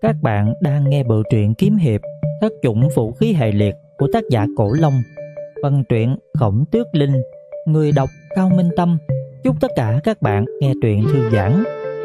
Các bạn đang nghe bộ truyện kiếm hiệp Thất chủng vũ khí hệ liệt của tác giả Cổ Long. Phần truyện Khổng Tước Linh. Người đọc Cao Minh Tâm. Chúc tất cả các bạn nghe truyện thư giãn.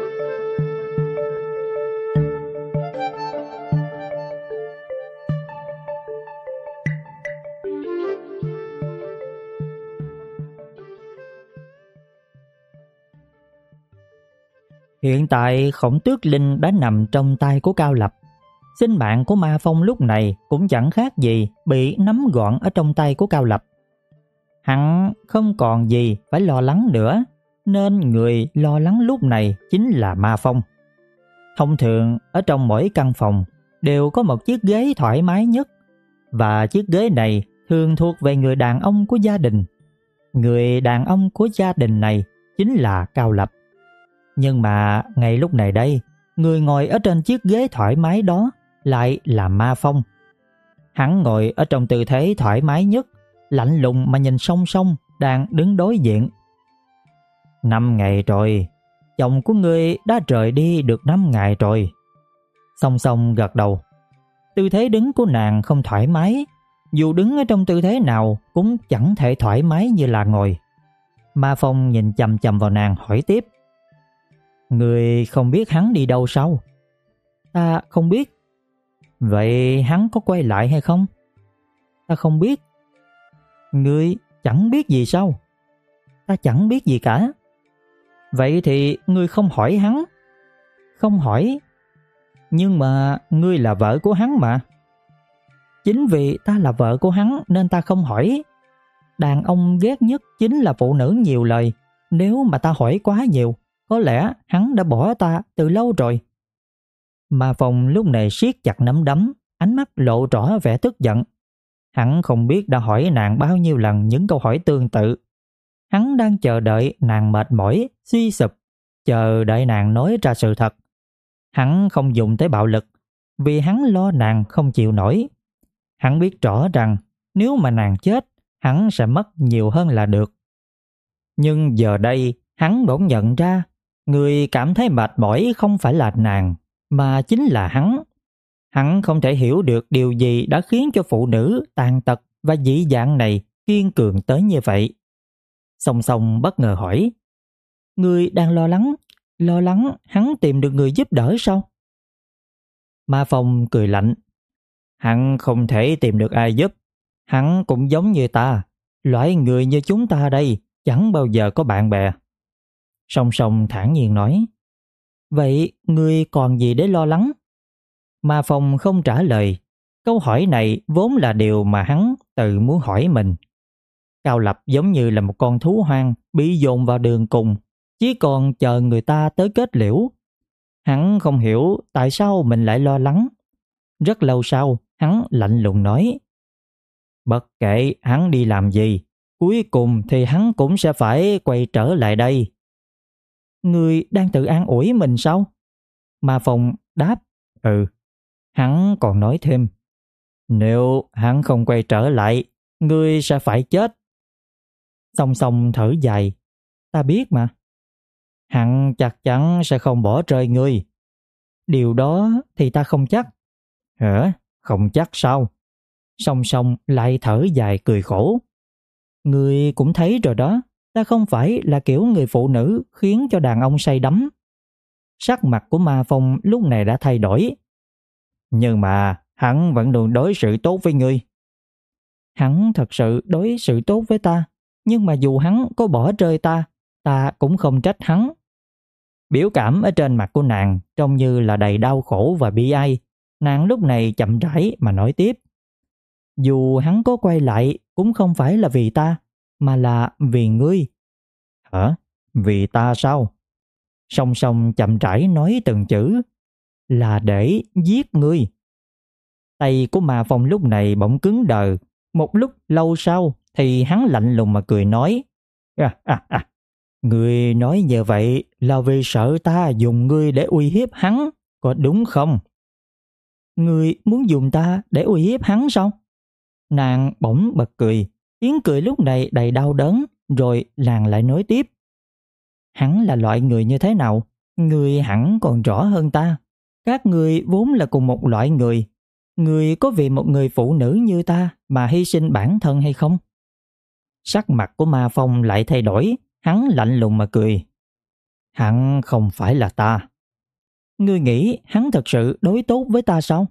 Hiện tại Khổng Tước Linh đã nằm trong tay của Cao Lập. Sinh mạng của Ma Phong lúc này cũng chẳng khác gì bị nắm gọn ở trong tay của Cao Lập. Hắn không còn gì phải lo lắng nữa, nên người lo lắng lúc này chính là Ma Phong. Thông thường ở trong mỗi căn phòng đều có một chiếc ghế thoải mái nhất, và chiếc ghế này thường thuộc về người đàn ông của gia đình. Người đàn ông của gia đình này chính là Cao Lập. Nhưng mà ngay lúc này đây, người ngồi ở trên chiếc ghế thoải mái đó lại là Ma Phong. Hắn ngồi ở trong tư thế thoải mái nhất, lạnh lùng mà nhìn song song đang đứng đối diện. 5 ngày rồi, chồng của ngươi đã rời đi được 5 ngày rồi. Song song gật đầu. Tư thế đứng của nàng không thoải mái, dù đứng ở trong tư thế nào cũng chẳng thể thoải mái như là ngồi. Ma Phong nhìn chằm chằm vào nàng hỏi tiếp. Ngươi không biết hắn đi đâu sao? Ta không biết. Vậy hắn có quay lại hay không? Ta không biết. Ngươi chẳng biết gì sao? Ta chẳng biết gì cả. Vậy thì ngươi không hỏi hắn? Không hỏi. Nhưng mà ngươi là vợ của hắn mà. Chính vì ta là vợ của hắn nên ta không hỏi. Đàn ông ghét nhất chính là phụ nữ nhiều lời. Nếu mà ta hỏi quá nhiều, có lẽ hắn đã bỏ ta từ lâu rồi. Ma Phong lúc này siết chặt nắm đấm, ánh mắt lộ rõ vẻ tức giận. Hắn không biết đã hỏi nàng bao nhiêu lần những câu hỏi tương tự. Hắn đang chờ đợi nàng mệt mỏi, suy sụp, chờ đợi nàng nói ra sự thật. Hắn không dùng tới bạo lực, vì hắn lo nàng không chịu nổi. Hắn biết rõ rằng nếu mà nàng chết, hắn sẽ mất nhiều hơn là được. Nhưng giờ đây, hắn bỗng nhận ra, người cảm thấy mệt mỏi không phải là nàng, mà chính là hắn. Hắn không thể hiểu được điều gì đã khiến cho phụ nữ tàn tật và dị dạng này kiên cường tới như vậy. Song Song bất ngờ hỏi, ngươi đang lo lắng hắn tìm được người giúp đỡ sao? Ma Phong cười lạnh, hắn không thể tìm được ai giúp, hắn cũng giống như ta, loại người như chúng ta đây chẳng bao giờ có bạn bè. Song Song thản nhiên nói, vậy ngươi còn gì để lo lắng? Ma Phong không trả lời. Câu hỏi này vốn là điều mà hắn tự muốn hỏi mình. Cao Lập giống như là một con thú hoang bị dồn vào đường cùng, chỉ còn chờ người ta tới kết liễu. Hắn không hiểu tại sao mình lại lo lắng. Rất lâu sau, hắn lạnh lùng nói, bất kể hắn đi làm gì, cuối cùng thì hắn cũng sẽ phải quay trở lại đây. Ngươi đang tự an ủi mình sao? Ma Phong đáp, ừ. Hắn còn nói thêm, nếu hắn không quay trở lại, ngươi sẽ phải chết. Song Song thở dài, ta biết mà. Hắn chắc chắn sẽ không bỏ rơi ngươi. Điều đó thì ta không chắc. Hả? Không chắc sao? Song Song lại thở dài cười khổ. Ngươi cũng thấy rồi đó, ta không phải là kiểu người phụ nữ khiến cho đàn ông say đắm. Sắc mặt của Ma Phong lúc này đã thay đổi. Nhưng mà hắn vẫn luôn đối xử tốt với ngươi. Hắn thật sự đối xử tốt với ta, nhưng mà dù hắn có bỏ rơi ta, ta cũng không trách hắn. Biểu cảm ở trên mặt của nàng trông như là đầy đau khổ và bi ai. Nàng lúc này chậm rãi mà nói tiếp. Dù hắn có quay lại cũng không phải là vì ta, mà là vì ngươi. Hả? Vì ta sao? Song Song chậm rãi nói từng chữ. Là để giết ngươi. Tay của Ma Phong lúc này bỗng cứng đờ. Một lúc lâu sau thì hắn lạnh lùng mà cười nói, ngươi nói như vậy là vì sợ ta dùng ngươi để uy hiếp hắn, có đúng không? Ngươi muốn dùng ta để uy hiếp hắn sao? Nàng bỗng bật cười. Tiếng cười lúc này đầy đau đớn. Rồi nàng lại nói tiếp, hắn là loại người như thế nào, ngươi hẳn còn rõ hơn ta. Các người vốn là cùng một loại người. Người có vì một người phụ nữ như ta mà hy sinh bản thân hay không? Sắc mặt của Ma Phong lại thay đổi, hắn lạnh lùng mà cười. Hắn không phải là ta. Ngươi nghĩ hắn thật sự đối tốt với ta sao?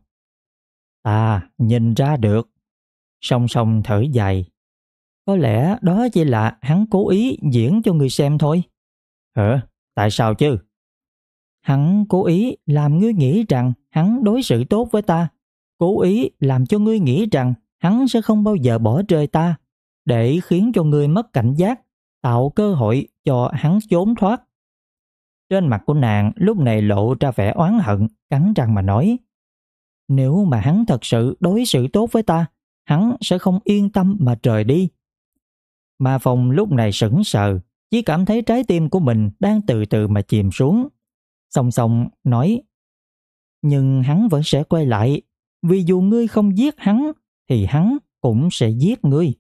Ta nhìn ra được. Song song thở dài. Có lẽ đó chỉ là hắn cố ý diễn cho ngươi xem thôi. Hả? Tại sao chứ? Hắn cố ý làm ngươi nghĩ rằng hắn đối xử tốt với ta. Cố ý làm cho ngươi nghĩ rằng hắn sẽ không bao giờ bỏ rơi ta, để khiến cho ngươi mất cảnh giác, tạo cơ hội cho hắn trốn thoát. Trên mặt của nàng lúc này lộ ra vẻ oán hận, cắn răng mà nói. Nếu mà hắn thật sự đối xử tốt với ta, hắn sẽ không yên tâm mà rời đi. Ma Phong lúc này sững sờ, chỉ cảm thấy trái tim của mình đang từ từ mà chìm xuống. Song song nói, nhưng hắn vẫn sẽ quay lại, vì dù ngươi không giết hắn, thì hắn cũng sẽ giết ngươi.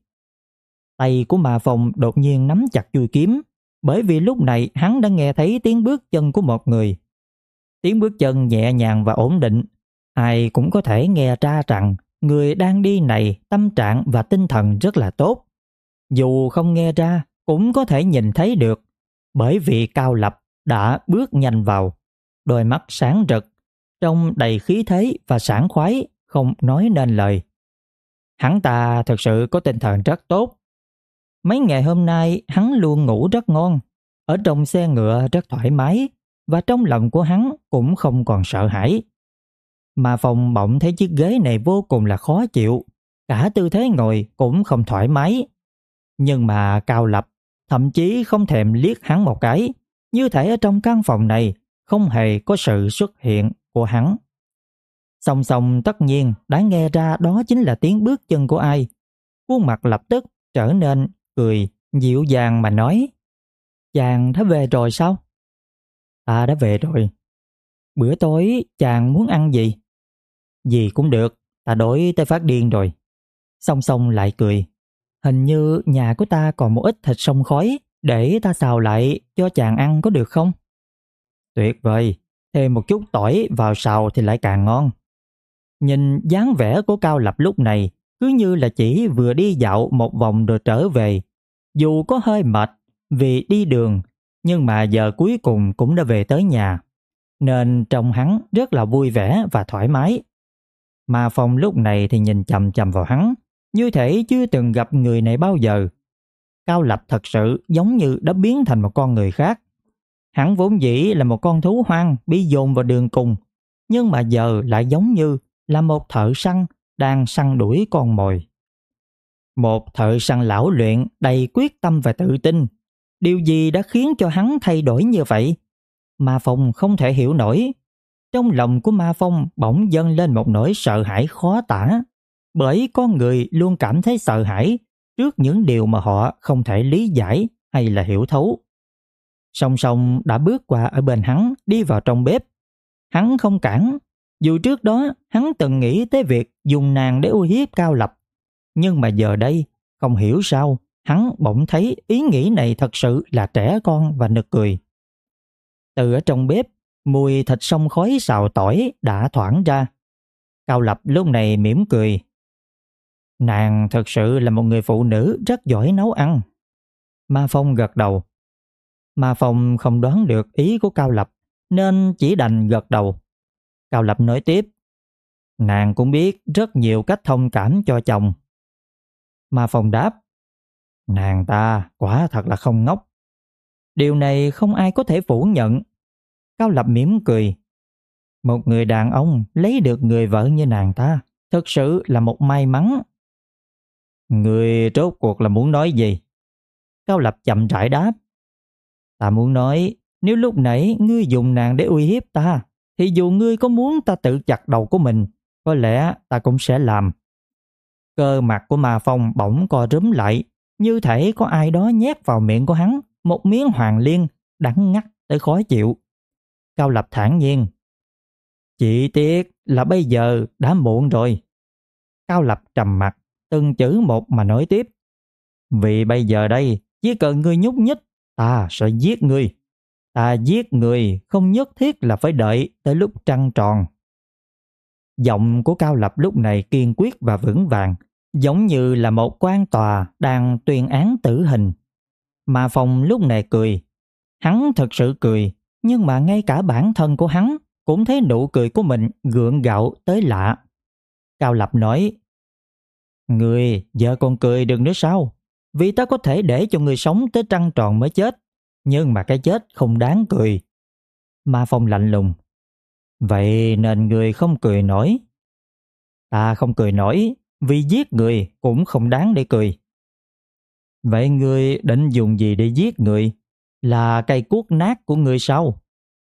Tay của Ma Phong đột nhiên nắm chặt chuôi kiếm, bởi vì lúc này hắn đã nghe thấy tiếng bước chân của một người. Tiếng bước chân nhẹ nhàng và ổn định, ai cũng có thể nghe ra rằng người đang đi này tâm trạng và tinh thần rất là tốt. Dù không nghe ra, cũng có thể nhìn thấy được, bởi vì Cao Lập đã bước nhanh vào, đôi mắt sáng rực, trông đầy khí thế và sảng khoái, không nói nên lời. Hắn ta thực sự có tinh thần rất tốt. Mấy ngày hôm nay hắn luôn ngủ rất ngon, ở trong xe ngựa rất thoải mái, và trong lòng của hắn cũng không còn sợ hãi. Mà Phong bỗng thấy chiếc ghế này vô cùng là khó chịu, cả tư thế ngồi cũng không thoải mái. Nhưng mà Cao Lập thậm chí không thèm liếc hắn một cái, như thể ở trong căn phòng này không hề có sự xuất hiện của hắn. Song song tất nhiên đã nghe ra đó chính là tiếng bước chân của ai. Khuôn mặt lập tức trở nên cười dịu dàng mà nói, chàng đã về rồi sao? Ta đã về rồi. Bữa tối chàng muốn ăn gì? Gì cũng được, ta đói tới phát điên rồi. Song song lại cười, hình như nhà của ta còn một ít thịt sông khói, để ta xào lại cho chàng ăn có được không? Tuyệt vời, thêm một chút tỏi vào xào thì lại càng ngon. Nhìn dáng vẻ của Cao Lập lúc này cứ như là chỉ vừa đi dạo một vòng rồi trở về. Dù có hơi mệt vì đi đường, nhưng mà giờ cuối cùng cũng đã về tới nhà, nên trông hắn rất là vui vẻ và thoải mái. Mà Phong lúc này thì nhìn chằm chằm vào hắn, như thể chưa từng gặp người này bao giờ. Cao Lập thật sự giống như đã biến thành một con người khác. Hắn vốn dĩ là một con thú hoang bị dồn vào đường cùng, nhưng mà giờ lại giống như là một thợ săn đang săn đuổi con mồi. Một thợ săn lão luyện đầy quyết tâm và tự tin. Điều gì đã khiến cho hắn thay đổi như vậy? Ma Phong không thể hiểu nổi. Trong lòng của Ma Phong bỗng dâng lên một nỗi sợ hãi khó tả, bởi con người luôn cảm thấy sợ hãi trước những điều mà họ không thể lý giải hay là hiểu thấu. Song Song đã bước qua ở bên hắn, đi vào trong bếp. Hắn không cản, dù trước đó hắn từng nghĩ tới việc dùng nàng để uy hiếp Cao Lập. Nhưng mà giờ đây, không hiểu sao, hắn bỗng thấy ý nghĩ này thật sự là trẻ con và nực cười. Từ ở trong bếp, mùi thịt xông khói xào tỏi đã thoảng ra. Cao Lập lúc này mỉm cười. Nàng thật sự là một người phụ nữ rất giỏi nấu ăn. Ma Phong gật đầu. Ma Phong không đoán được ý của Cao Lập, nên chỉ đành gật đầu. Cao Lập nói tiếp. Nàng cũng biết rất nhiều cách thông cảm cho chồng. Ma Phong đáp. Nàng ta quả thật là không ngốc. Điều này không ai có thể phủ nhận. Cao Lập mỉm cười. Một người đàn ông lấy được người vợ như nàng ta thực sự là một may mắn. Người rốt cuộc là muốn nói gì? Cao Lập chậm rãi đáp. Ta muốn nói, nếu lúc nãy ngươi dùng nàng để uy hiếp ta, thì dù ngươi có muốn ta tự chặt đầu của mình, có lẽ ta cũng sẽ làm. Cơ mặt của Ma Phong bỗng co rúm lại, như thể có ai đó nhét vào miệng của hắn một miếng hoàng liên đắng ngắt tới khó chịu. Cao Lập thản nhiên. Chỉ tiếc là bây giờ đã muộn rồi. Cao Lập trầm mặt, từng chữ một mà nói tiếp. Vì bây giờ đây, chỉ cần ngươi nhúc nhích, ta sẽ giết ngươi. Ta giết người không nhất thiết là phải đợi tới lúc trăng tròn. Giọng của Cao Lập lúc này kiên quyết và vững vàng, giống như là một quan tòa đang tuyên án tử hình. Ma Phong lúc này cười. Hắn thật sự cười, nhưng mà ngay cả bản thân của hắn cũng thấy nụ cười của mình gượng gạo tới lạ. Cao Lập nói: Người giờ còn cười được nữa sao? Vì ta có thể để cho người sống tới trăng tròn mới chết, nhưng mà cái chết không đáng cười. Ma Phong lạnh lùng: Vậy nên người không cười nổi. Ta không cười nổi, vì giết người cũng không đáng để cười. Vậy người định dùng gì để giết người? Là cây cuốc nát của người sao?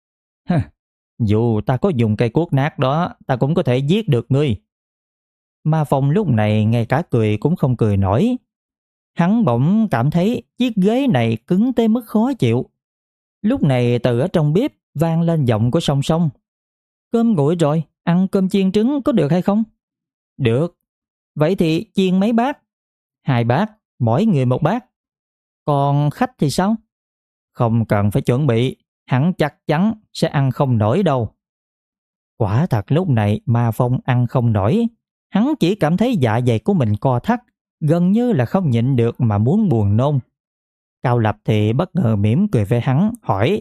Dù ta có dùng cây cuốc nát đó, ta cũng có thể giết được ngươi. Ma Phong lúc này ngay cả cười cũng không cười nổi. Hắn bỗng cảm thấy chiếc ghế này cứng tới mức khó chịu. Lúc này từ ở trong bếp vang lên giọng của Song Song: Cơm nguội rồi, ăn cơm chiên trứng có được hay không? Được. Vậy thì chiên mấy bát? 2 bát, mỗi người 1 bát. Còn khách thì sao? Không cần phải chuẩn bị, hắn chắc chắn sẽ ăn không nổi đâu. Quả thật lúc này Ma Phong ăn không nổi. Hắn chỉ cảm thấy dạ dày của mình co thắt, gần như là không nhịn được mà muốn buồn nôn. Cao Lập thì bất ngờ mỉm cười với hắn, hỏi: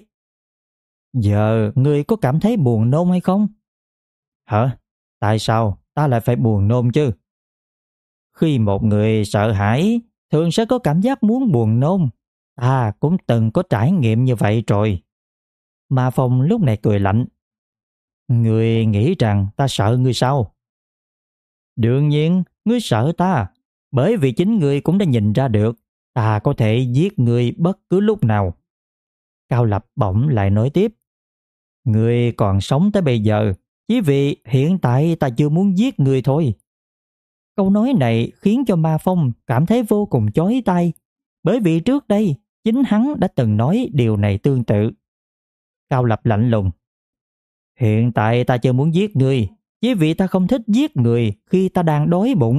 Giờ ngươi có cảm thấy buồn nôn hay không? Hả? Tại sao ta lại phải buồn nôn chứ? Khi một người sợ hãi, thường sẽ có cảm giác muốn buồn nôn. Ta cũng từng có trải nghiệm như vậy rồi. Ma Phong lúc này cười lạnh: Ngươi nghĩ rằng ta sợ ngươi sao? Đương nhiên, ngươi sợ ta, bởi vì chính ngươi cũng đã nhìn ra được ta có thể giết ngươi bất cứ lúc nào. Cao Lập bỗng lại nói tiếp: Ngươi còn sống tới bây giờ chỉ vì hiện tại ta chưa muốn giết ngươi thôi. Câu nói này khiến cho Ma Phong cảm thấy vô cùng chói tai, bởi vì trước đây chính hắn đã từng nói điều này tương tự. Cao Lập lạnh lùng: Hiện tại ta chưa muốn giết ngươi, chỉ vì ta không thích giết người khi ta đang đói bụng.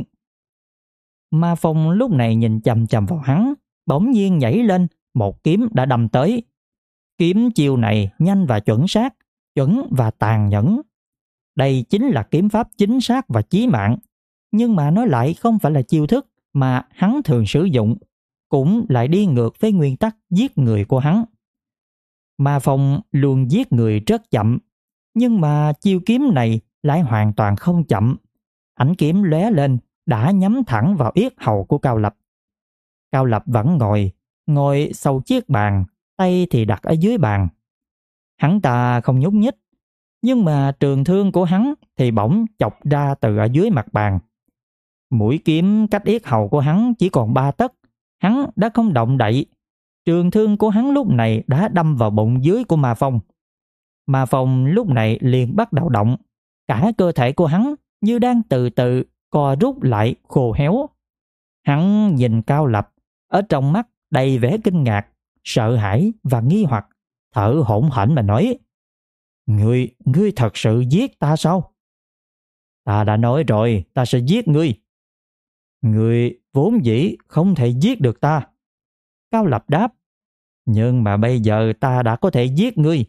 Ma Phong lúc này nhìn chằm chằm vào hắn, bỗng nhiên nhảy lên, một kiếm đã đâm tới. Kiếm chiêu này nhanh và chuẩn xác, chuẩn và tàn nhẫn. Đây chính là kiếm pháp chính xác và chí mạng, nhưng mà nó lại không phải là chiêu thức mà hắn thường sử dụng, cũng lại đi ngược với nguyên tắc giết người của hắn. Ma Phong luôn giết người rất chậm, nhưng mà chiêu kiếm này lại hoàn toàn không chậm. Ánh kiếm lóe lên đã nhắm thẳng vào yết hầu của Cao Lập. Cao Lập vẫn ngồi sau chiếc bàn, tay thì đặt ở dưới bàn. Hắn ta không nhúc nhích, nhưng mà trường thương của hắn thì bỗng chọc ra từ ở dưới mặt bàn. Mũi kiếm cách yết hầu của hắn chỉ còn 3 tấc, hắn đã không động đậy. Trường thương của hắn lúc này đã đâm vào bụng dưới của Ma Phong. Ma Phong lúc này liền bắt đầu động, cả cơ thể của hắn như đang từ từ co rút lại khô héo. Hắn nhìn Cao Lập, ở trong mắt đầy vẻ kinh ngạc, sợ hãi và nghi hoặc, thở hổn hển mà nói: Ngươi thật sự giết ta sao? Ta đã nói rồi, ta sẽ giết ngươi. Ngươi vốn dĩ không thể giết được ta. Cao Lập đáp: Nhưng mà bây giờ ta đã có thể giết ngươi.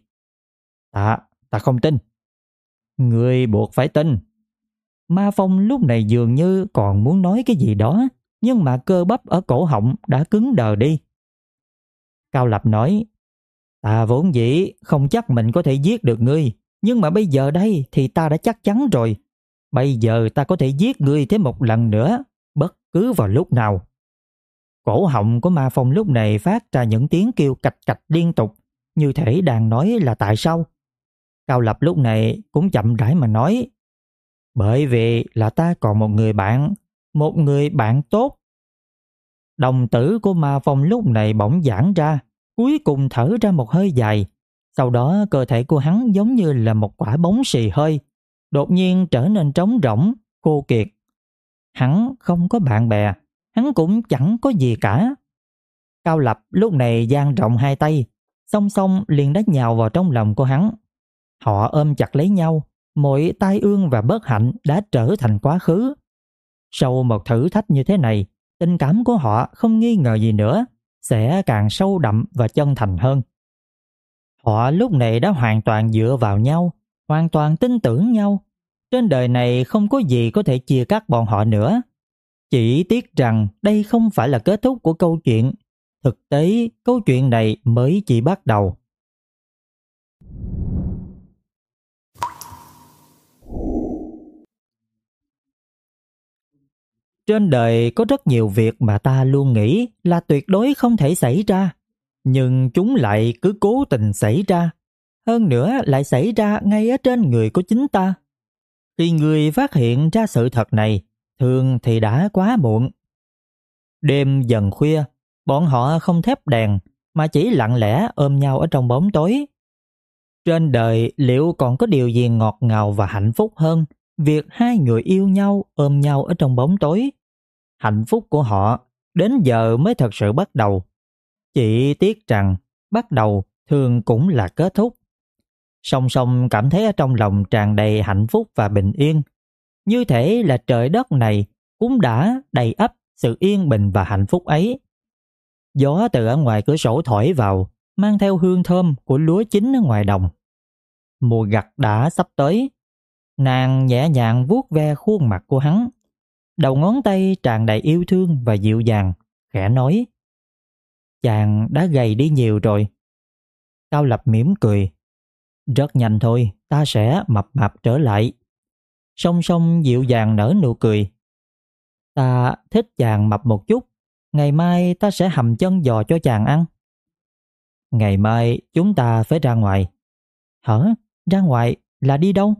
Ta không tin. Ngươi buộc phải tin. Ma Phong lúc này dường như còn muốn nói cái gì đó, nhưng mà cơ bắp ở cổ họng đã cứng đờ đi. Cao Lập nói: Ta vốn dĩ không chắc mình có thể giết được ngươi, nhưng mà bây giờ đây thì ta đã chắc chắn rồi. Bây giờ ta có thể giết ngươi thêm một lần nữa, bất cứ vào lúc nào. Cổ họng của Ma Phong lúc này phát ra những tiếng kêu cạch cạch liên tục, như thể đang nói là tại sao. Cao Lập lúc này cũng chậm rãi mà nói: Bởi vì là ta còn một người bạn tốt. Đồng tử của Ma Phong lúc này bỗng giãn ra, cuối cùng thở ra một hơi dài. Sau đó cơ thể của hắn giống như là một quả bóng xì hơi, đột nhiên trở nên trống rỗng, khô kiệt. Hắn không có bạn bè, hắn cũng chẳng có gì cả. Cao Lập lúc này dang rộng hai tay, song song liền đá nhào vào trong lòng của hắn. Họ ôm chặt lấy nhau, mọi tai ương và bất hạnh đã trở thành quá khứ. Sau một thử thách như thế này, tình cảm của họ không nghi ngờ gì nữa sẽ càng sâu đậm và chân thành hơn. Họ lúc này đã hoàn toàn dựa vào nhau, hoàn toàn tin tưởng nhau. Trên đời này không có gì có thể chia cắt bọn họ nữa. Chỉ tiếc rằng đây không phải là kết thúc của câu chuyện. Thực tế, câu chuyện này mới chỉ bắt đầu. Trên đời có rất nhiều việc mà ta luôn nghĩ là tuyệt đối không thể xảy ra, nhưng chúng lại cứ cố tình xảy ra. Hơn nữa lại xảy ra ngay ở trên người của chính ta. Khi người phát hiện ra sự thật này, thường thì đã quá muộn. Đêm dần khuya, bọn họ không thắp đèn mà chỉ lặng lẽ ôm nhau ở trong bóng tối. Trên đời liệu còn có điều gì ngọt ngào và hạnh phúc hơn việc hai người yêu nhau ôm nhau ở trong bóng tối? Hạnh phúc của họ đến giờ mới thật sự bắt đầu. Chỉ tiếc rằng bắt đầu thường cũng là kết thúc. Song song cảm thấy ở trong lòng tràn đầy hạnh phúc và bình yên. Như thể là trời đất này cũng đã đầy ắp sự yên bình và hạnh phúc ấy. Gió từ ở ngoài cửa sổ thổi vào, mang theo hương thơm của lúa chín ở ngoài đồng. Mùa gặt đã sắp tới. Nàng nhẹ nhàng vuốt ve khuôn mặt của hắn. Đầu ngón tay tràn đầy yêu thương và dịu dàng, khẽ nói: "Chàng đã gầy đi nhiều rồi." Cao Lập mỉm cười: "Rất nhanh thôi, ta sẽ mập mạp trở lại." Song song dịu dàng nở nụ cười: "Ta thích chàng mập một chút, ngày mai ta sẽ hầm chân giò cho chàng ăn." "Ngày mai chúng ta phải ra ngoài." "Hả? Ra ngoài là đi đâu?"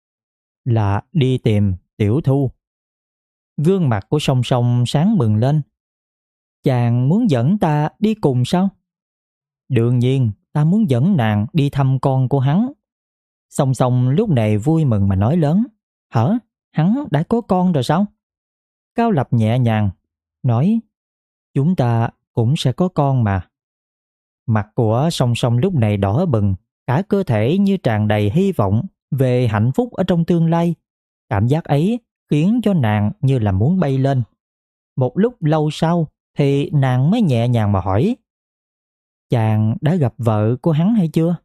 "Là đi tìm Tiểu Thu." Gương mặt của Song Song sáng bừng lên. "Chàng muốn dẫn ta đi cùng sao?" "Đương nhiên, ta muốn dẫn nàng đi thăm con của hắn." Song Song lúc này vui mừng mà nói lớn: "Hả? Hắn đã có con rồi sao?" Cao Lập nhẹ nhàng nói: "Chúng ta cũng sẽ có con mà." Mặt của Song Song lúc này đỏ bừng, cả cơ thể như tràn đầy hy vọng về hạnh phúc ở trong tương lai. Cảm giác ấy khiến cho nàng như là muốn bay lên. Một lúc lâu sau thì nàng mới nhẹ nhàng mà hỏi: "Chàng đã gặp vợ của hắn hay chưa?"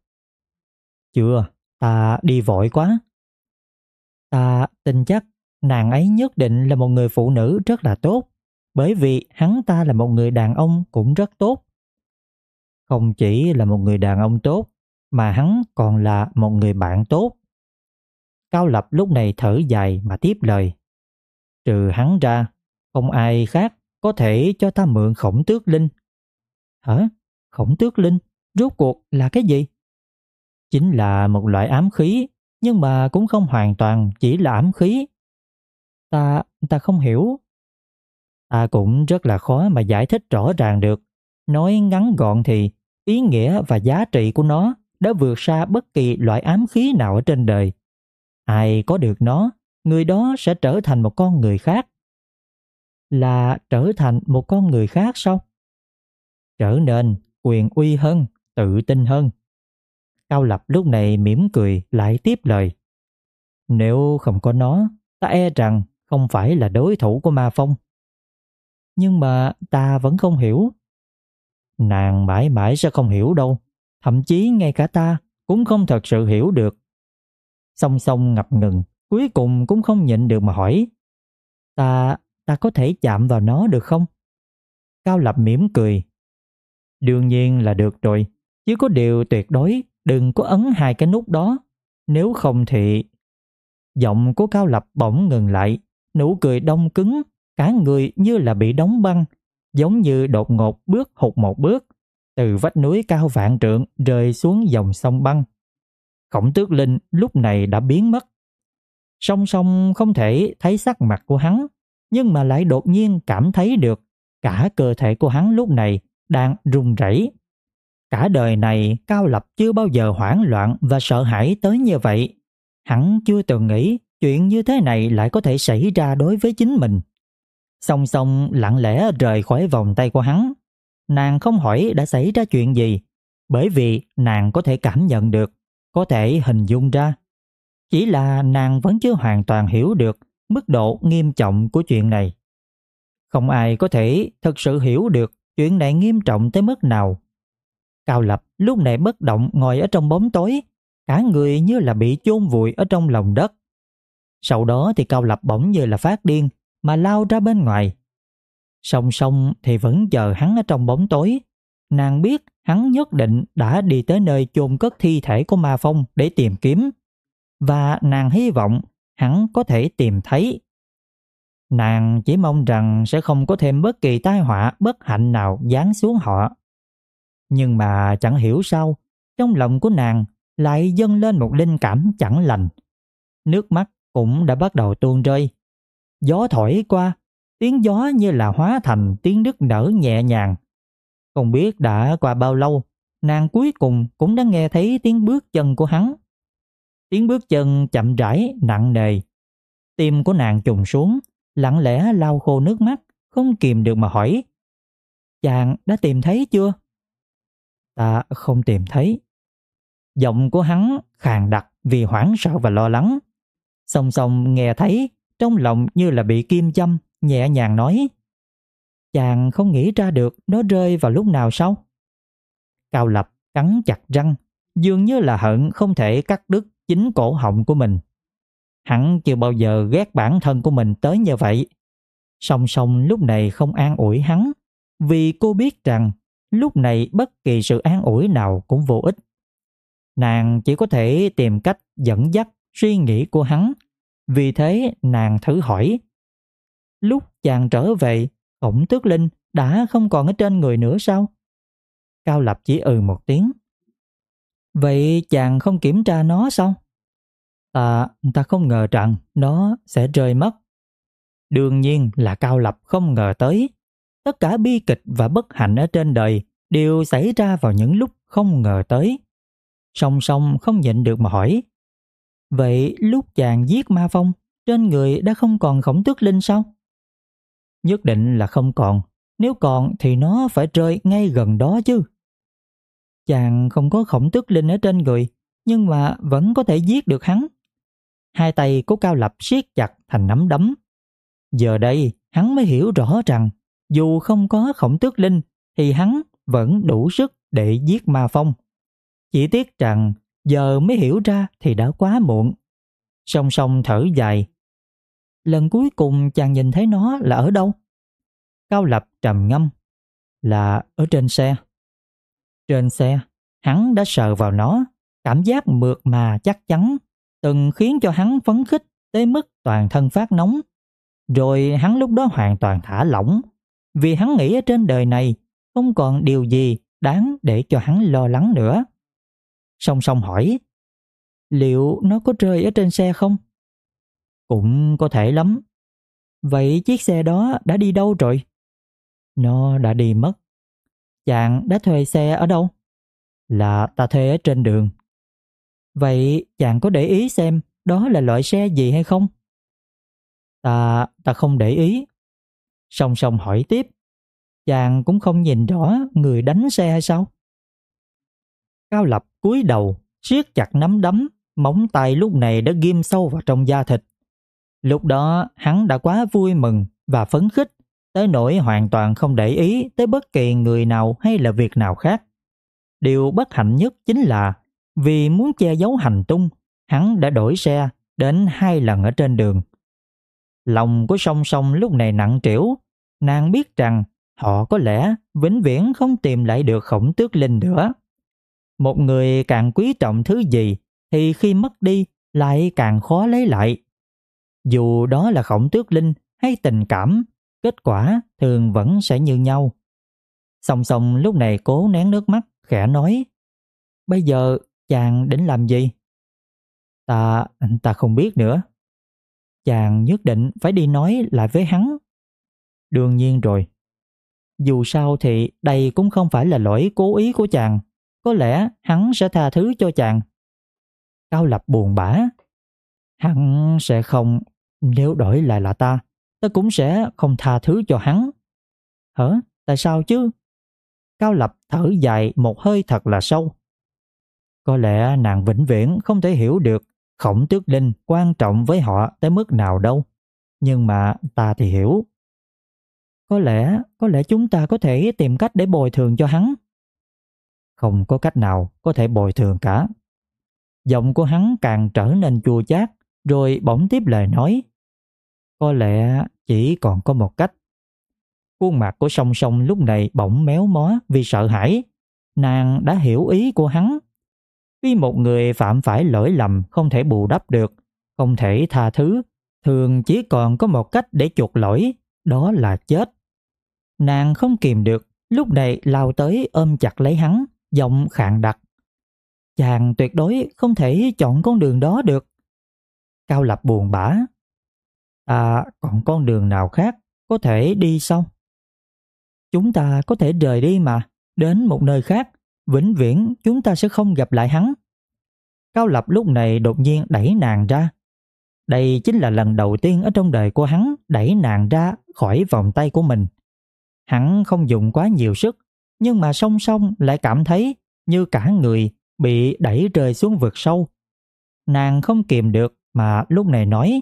"Chưa, ta đi vội quá." "Ta tin chắc nàng ấy nhất định là một người phụ nữ rất là tốt, bởi vì hắn ta là một người đàn ông cũng rất tốt." "Không chỉ là một người đàn ông tốt, mà hắn còn là một người bạn tốt." Cao Lập lúc này thở dài mà tiếp lời: "Trừ hắn ra, không ai khác có thể cho ta mượn Khổng Tước Linh." "Hả? Khổng Tước Linh? Rốt cuộc là cái gì?" "Chính là một loại ám khí, nhưng mà cũng không hoàn toàn chỉ là ám khí." Ta không hiểu." "Ta cũng rất là khó mà giải thích rõ ràng được. Nói ngắn gọn thì ý nghĩa và giá trị của nó đã vượt xa bất kỳ loại ám khí nào ở trên đời. Ai có được nó, người đó sẽ trở thành một con người khác." "Là trở thành một con người khác sao?" "Trở nên quyền uy hơn, tự tin hơn." Cao Lập lúc này mỉm cười lại tiếp lời: "Nếu không có nó, ta e rằng không phải là đối thủ của Ma Phong." "Nhưng mà ta vẫn không hiểu." "Nàng mãi mãi sẽ không hiểu đâu. Thậm chí ngay cả ta cũng không thật sự hiểu được." Song Song ngập ngừng, cuối cùng cũng không nhịn được mà hỏi: Ta có thể chạm vào nó được không?" Cao Lập mỉm cười: "Đương nhiên là được rồi. Chỉ có điều tuyệt đối đừng có ấn hai cái nút đó. Nếu không thì..." Giọng của Cao Lập bỗng ngừng lại, nụ cười đông cứng, cả người như là bị đóng băng, giống như đột ngột bước hụt một bước, từ vách núi cao vạn trượng rơi xuống dòng sông băng. Khổng Tước Linh lúc này đã biến mất. Song Song không thể thấy sắc mặt của hắn, nhưng mà lại đột nhiên cảm thấy được cả cơ thể của hắn lúc này đang run rẩy. Cả đời này Cao Lập chưa bao giờ hoảng loạn và sợ hãi tới như vậy. Hắn chưa từng nghĩ chuyện như thế này lại có thể xảy ra đối với chính mình. Song Song lặng lẽ rời khỏi vòng tay của hắn. Nàng không hỏi đã xảy ra chuyện gì, bởi vì nàng có thể cảm nhận được, có thể hình dung ra. Chỉ là nàng vẫn chưa hoàn toàn hiểu được mức độ nghiêm trọng của chuyện này. Không ai có thể thực sự hiểu được chuyện này nghiêm trọng tới mức nào. Cao Lập lúc này bất động ngồi ở trong bóng tối, cả người như là bị chôn vùi ở trong lòng đất. Sau đó thì Cao Lập bỗng như là phát điên mà lao ra bên ngoài. Song Song thì vẫn chờ hắn ở trong bóng tối. Nàng biết hắn nhất định đã đi tới nơi chôn cất thi thể của Ma Phong để tìm kiếm, và nàng hy vọng hắn có thể tìm thấy. Nàng chỉ mong rằng sẽ không có thêm bất kỳ tai họa bất hạnh nào giáng xuống họ. Nhưng mà chẳng hiểu sao, trong lòng của nàng lại dâng lên một linh cảm chẳng lành. Nước mắt cũng đã bắt đầu tuôn rơi. Gió thổi qua, tiếng gió như là hóa thành tiếng nức nở nhẹ nhàng. Không biết đã qua bao lâu, nàng cuối cùng cũng đã nghe thấy tiếng bước chân của hắn. Tiếng bước chân chậm rãi, nặng nề. Tim của nàng trùng xuống, lặng lẽ lau khô nước mắt, không kìm được mà hỏi: "Chàng đã tìm thấy chưa?" "Ta không tìm thấy." Giọng của hắn khàn đặc vì hoảng sợ và lo lắng. Song Song nghe thấy, trong lòng như là bị kim châm, nhẹ nhàng nói: "Chàng không nghĩ ra được nó rơi vào lúc nào sao?" Cao Lập cắn chặt răng, dường như là hận không thể cắt đứt chính cổ họng của mình. Hắn chưa bao giờ ghét bản thân của mình tới như vậy. Song Song lúc này không an ủi hắn, vì cô biết rằng lúc này bất kỳ sự an ủi nào cũng vô ích. Nàng chỉ có thể tìm cách dẫn dắt suy nghĩ của hắn. Vì thế nàng thử hỏi: "Lúc chàng trở về, Khổng Tước Linh đã không còn ở trên người nữa sao?" Cao Lập chỉ một tiếng. "Vậy chàng không kiểm tra nó sao?" Ta không ngờ rằng nó sẽ rơi mất." Đương nhiên là Cao Lập không ngờ tới. Tất cả bi kịch và bất hạnh ở trên đời đều xảy ra vào những lúc không ngờ tới. Song Song không nhịn được mà hỏi: "Vậy lúc chàng giết Ma Phong, trên người đã không còn Khổng Tước Linh sao?" "Nhất định là không còn. Nếu còn thì nó phải rơi ngay gần đó chứ." "Chàng không có Khổng Tước Linh ở trên người, nhưng mà vẫn có thể giết được hắn." Hai tay của Cao Lập siết chặt thành nắm đấm. Giờ đây hắn mới hiểu rõ rằng dù không có Khổng Tước Linh thì hắn vẫn đủ sức để giết Ma Phong. Chỉ tiếc rằng giờ mới hiểu ra thì đã quá muộn. Song Song thở dài: "Lần cuối cùng chàng nhìn thấy nó là ở đâu?" Cao Lập trầm ngâm: "Là ở trên xe." Trên xe, hắn đã sờ vào nó, cảm giác mượt mà chắc chắn từng khiến cho hắn phấn khích tới mức toàn thân phát nóng. Rồi hắn lúc đó hoàn toàn thả lỏng, vì hắn nghĩ ở trên đời này không còn điều gì đáng để cho hắn lo lắng nữa. Song Song hỏi: "Liệu nó có rơi ở trên xe không?" "Cũng có thể lắm." "Vậy chiếc xe đó đã đi đâu rồi?" "Nó đã đi mất." "Chàng đã thuê xe ở đâu?" "Là ta thuê ở trên đường." "Vậy chàng có để ý xem đó là loại xe gì hay không?" Ta không để ý." Song Song hỏi tiếp: "Chàng cũng không nhìn rõ người đánh xe hay sao?" Cao Lập cúi đầu, siết chặt nắm đấm, móng tay lúc này đã ghim sâu vào trong da thịt. Lúc đó hắn đã quá vui mừng và phấn khích tới nỗi hoàn toàn không để ý tới bất kỳ người nào hay là việc nào khác. Điều bất hạnh nhất chính là vì muốn che giấu hành tung, hắn đã đổi xe đến 2 lần ở trên đường. Lòng của Song Song lúc này nặng trĩu. Nàng biết rằng họ có lẽ vĩnh viễn không tìm lại được Khổng Tước Linh nữa. Một người càng quý trọng thứ gì thì khi mất đi lại càng khó lấy lại. Dù đó là Khổng Tước Linh hay tình cảm, kết quả thường vẫn sẽ như nhau. Song Song lúc này cố nén nước mắt, khẽ nói: "Bây giờ chàng định làm gì?" Ta không biết nữa." "Chàng nhất định phải đi nói lại với hắn." "Đương nhiên rồi. Dù sao thì đây cũng không phải là lỗi cố ý của chàng. Có lẽ hắn sẽ tha thứ cho chàng." Cao Lập buồn bã: "Hắn sẽ không. Nếu đổi lại là ta cũng sẽ không tha thứ cho hắn." "Hả? Tại sao chứ?" Cao Lập thở dài một hơi thật là sâu. "Có lẽ nàng vĩnh viễn không thể hiểu được Khổng Tước Linh quan trọng với họ tới mức nào đâu. Nhưng mà ta thì hiểu. Có lẽ chúng ta có thể tìm cách để bồi thường cho hắn." không có cách nào có thể bồi thường cả. Giọng của hắn càng trở nên chua chát, rồi bỗng tiếp lời nói, có lẽ chỉ còn có một cách. Khuôn mặt của Song Song lúc này bỗng méo mó vì sợ hãi. Nàng đã hiểu ý của hắn. Khi một người phạm phải lỗi lầm không thể bù đắp được, không thể tha thứ, thường chỉ còn có một cách để chuộc lỗi, đó là chết. Nàng không kìm được, lúc này lao tới ôm chặt lấy hắn, giọng khàn đặc. Chàng tuyệt đối không thể chọn con đường đó được. Cao Lập buồn bã. Còn con đường nào khác có thể đi sao? Chúng ta có thể rời đi mà, đến một nơi khác, vĩnh viễn chúng ta sẽ không gặp lại hắn. Cao Lập lúc này đột nhiên đẩy nàng ra. Đây chính là lần đầu tiên ở trong đời của hắn đẩy nàng ra khỏi vòng tay của mình. Hắn không dùng quá nhiều sức, nhưng mà Song Song lại cảm thấy như cả người bị đẩy rơi xuống vực sâu. Nàng không kìm được mà lúc này nói,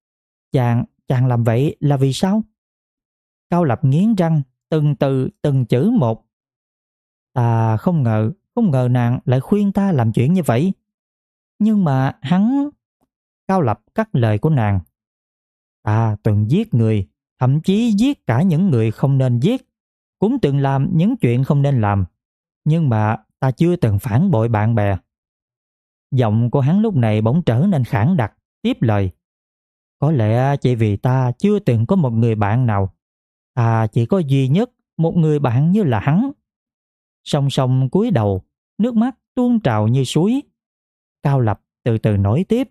chàng làm vậy là vì sao? Cao Lập nghiến răng, từng từ từng chữ một. Ta không ngờ nàng lại khuyên ta làm chuyện như vậy. Nhưng mà hắn... Cao Lập cắt lời của nàng. Ta từng giết người, thậm chí giết cả những người không nên giết, cũng từng làm những chuyện không nên làm. Nhưng mà ta chưa từng phản bội bạn bè. Giọng của hắn lúc này bỗng trở nên khản đặc, tiếp lời. Có lẽ chỉ vì ta chưa từng có một người bạn nào. Ta chỉ có duy nhất một người bạn như là hắn. Song Song cúi đầu, nước mắt tuôn trào như suối. Cao Lập từ từ nói tiếp.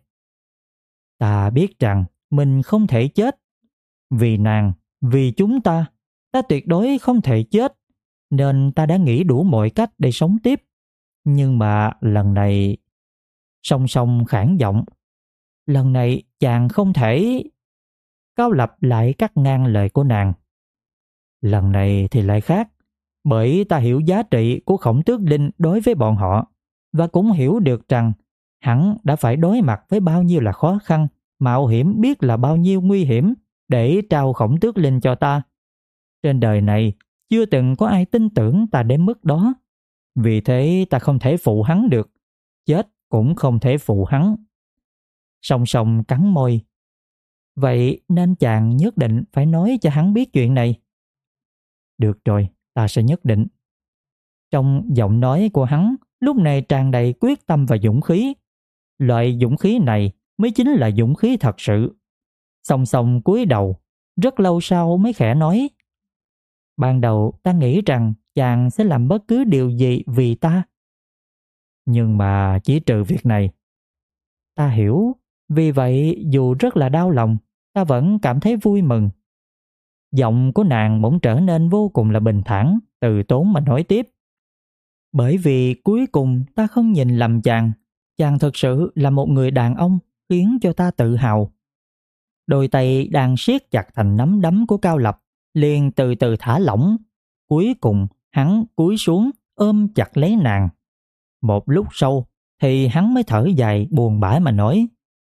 Ta biết rằng mình không thể chết. Vì nàng, vì chúng ta, ta tuyệt đối không thể chết. Nên ta đã nghĩ đủ mọi cách để sống tiếp. Nhưng mà lần này... Song Song khản giọng. Lần này chàng không thể... Cao Lập lại cắt ngang lời của nàng. Lần này thì lại khác. Bởi ta hiểu giá trị của Khổng Tước Linh đối với bọn họ, và cũng hiểu được rằng hắn đã phải đối mặt với bao nhiêu là khó khăn, mạo hiểm biết là bao nhiêu nguy hiểm để trao Khổng Tước Linh cho ta. Trên đời này chưa từng có ai tin tưởng ta đến mức đó. Vì thế ta không thể phụ hắn được, chết cũng không thể phụ hắn. Song Song cắn môi. Vậy nên chàng nhất định phải nói cho hắn biết chuyện này. Được rồi, ta sẽ nhất định. Trong giọng nói của hắn lúc này tràn đầy quyết tâm và dũng khí. Loại dũng khí này mới chính là dũng khí thật sự. Song Song cúi đầu, rất lâu sau mới khẽ nói. Ban đầu ta nghĩ rằng chàng sẽ làm bất cứ điều gì vì ta. Nhưng mà chỉ trừ việc này. Ta hiểu, vì vậy dù rất là đau lòng, ta vẫn cảm thấy vui mừng. Giọng của nàng bỗng trở nên vô cùng là bình thản, từ tốn mà nói tiếp. Bởi vì cuối cùng ta không nhìn lầm chàng. Chàng thực sự là một người đàn ông khiến cho ta tự hào. Đôi tay đang siết chặt thành nắm đấm của Cao Lập liền từ từ thả lỏng. Cuối cùng hắn cúi xuống ôm chặt lấy nàng. Một lúc sau thì hắn mới thở dài buồn bã mà nói.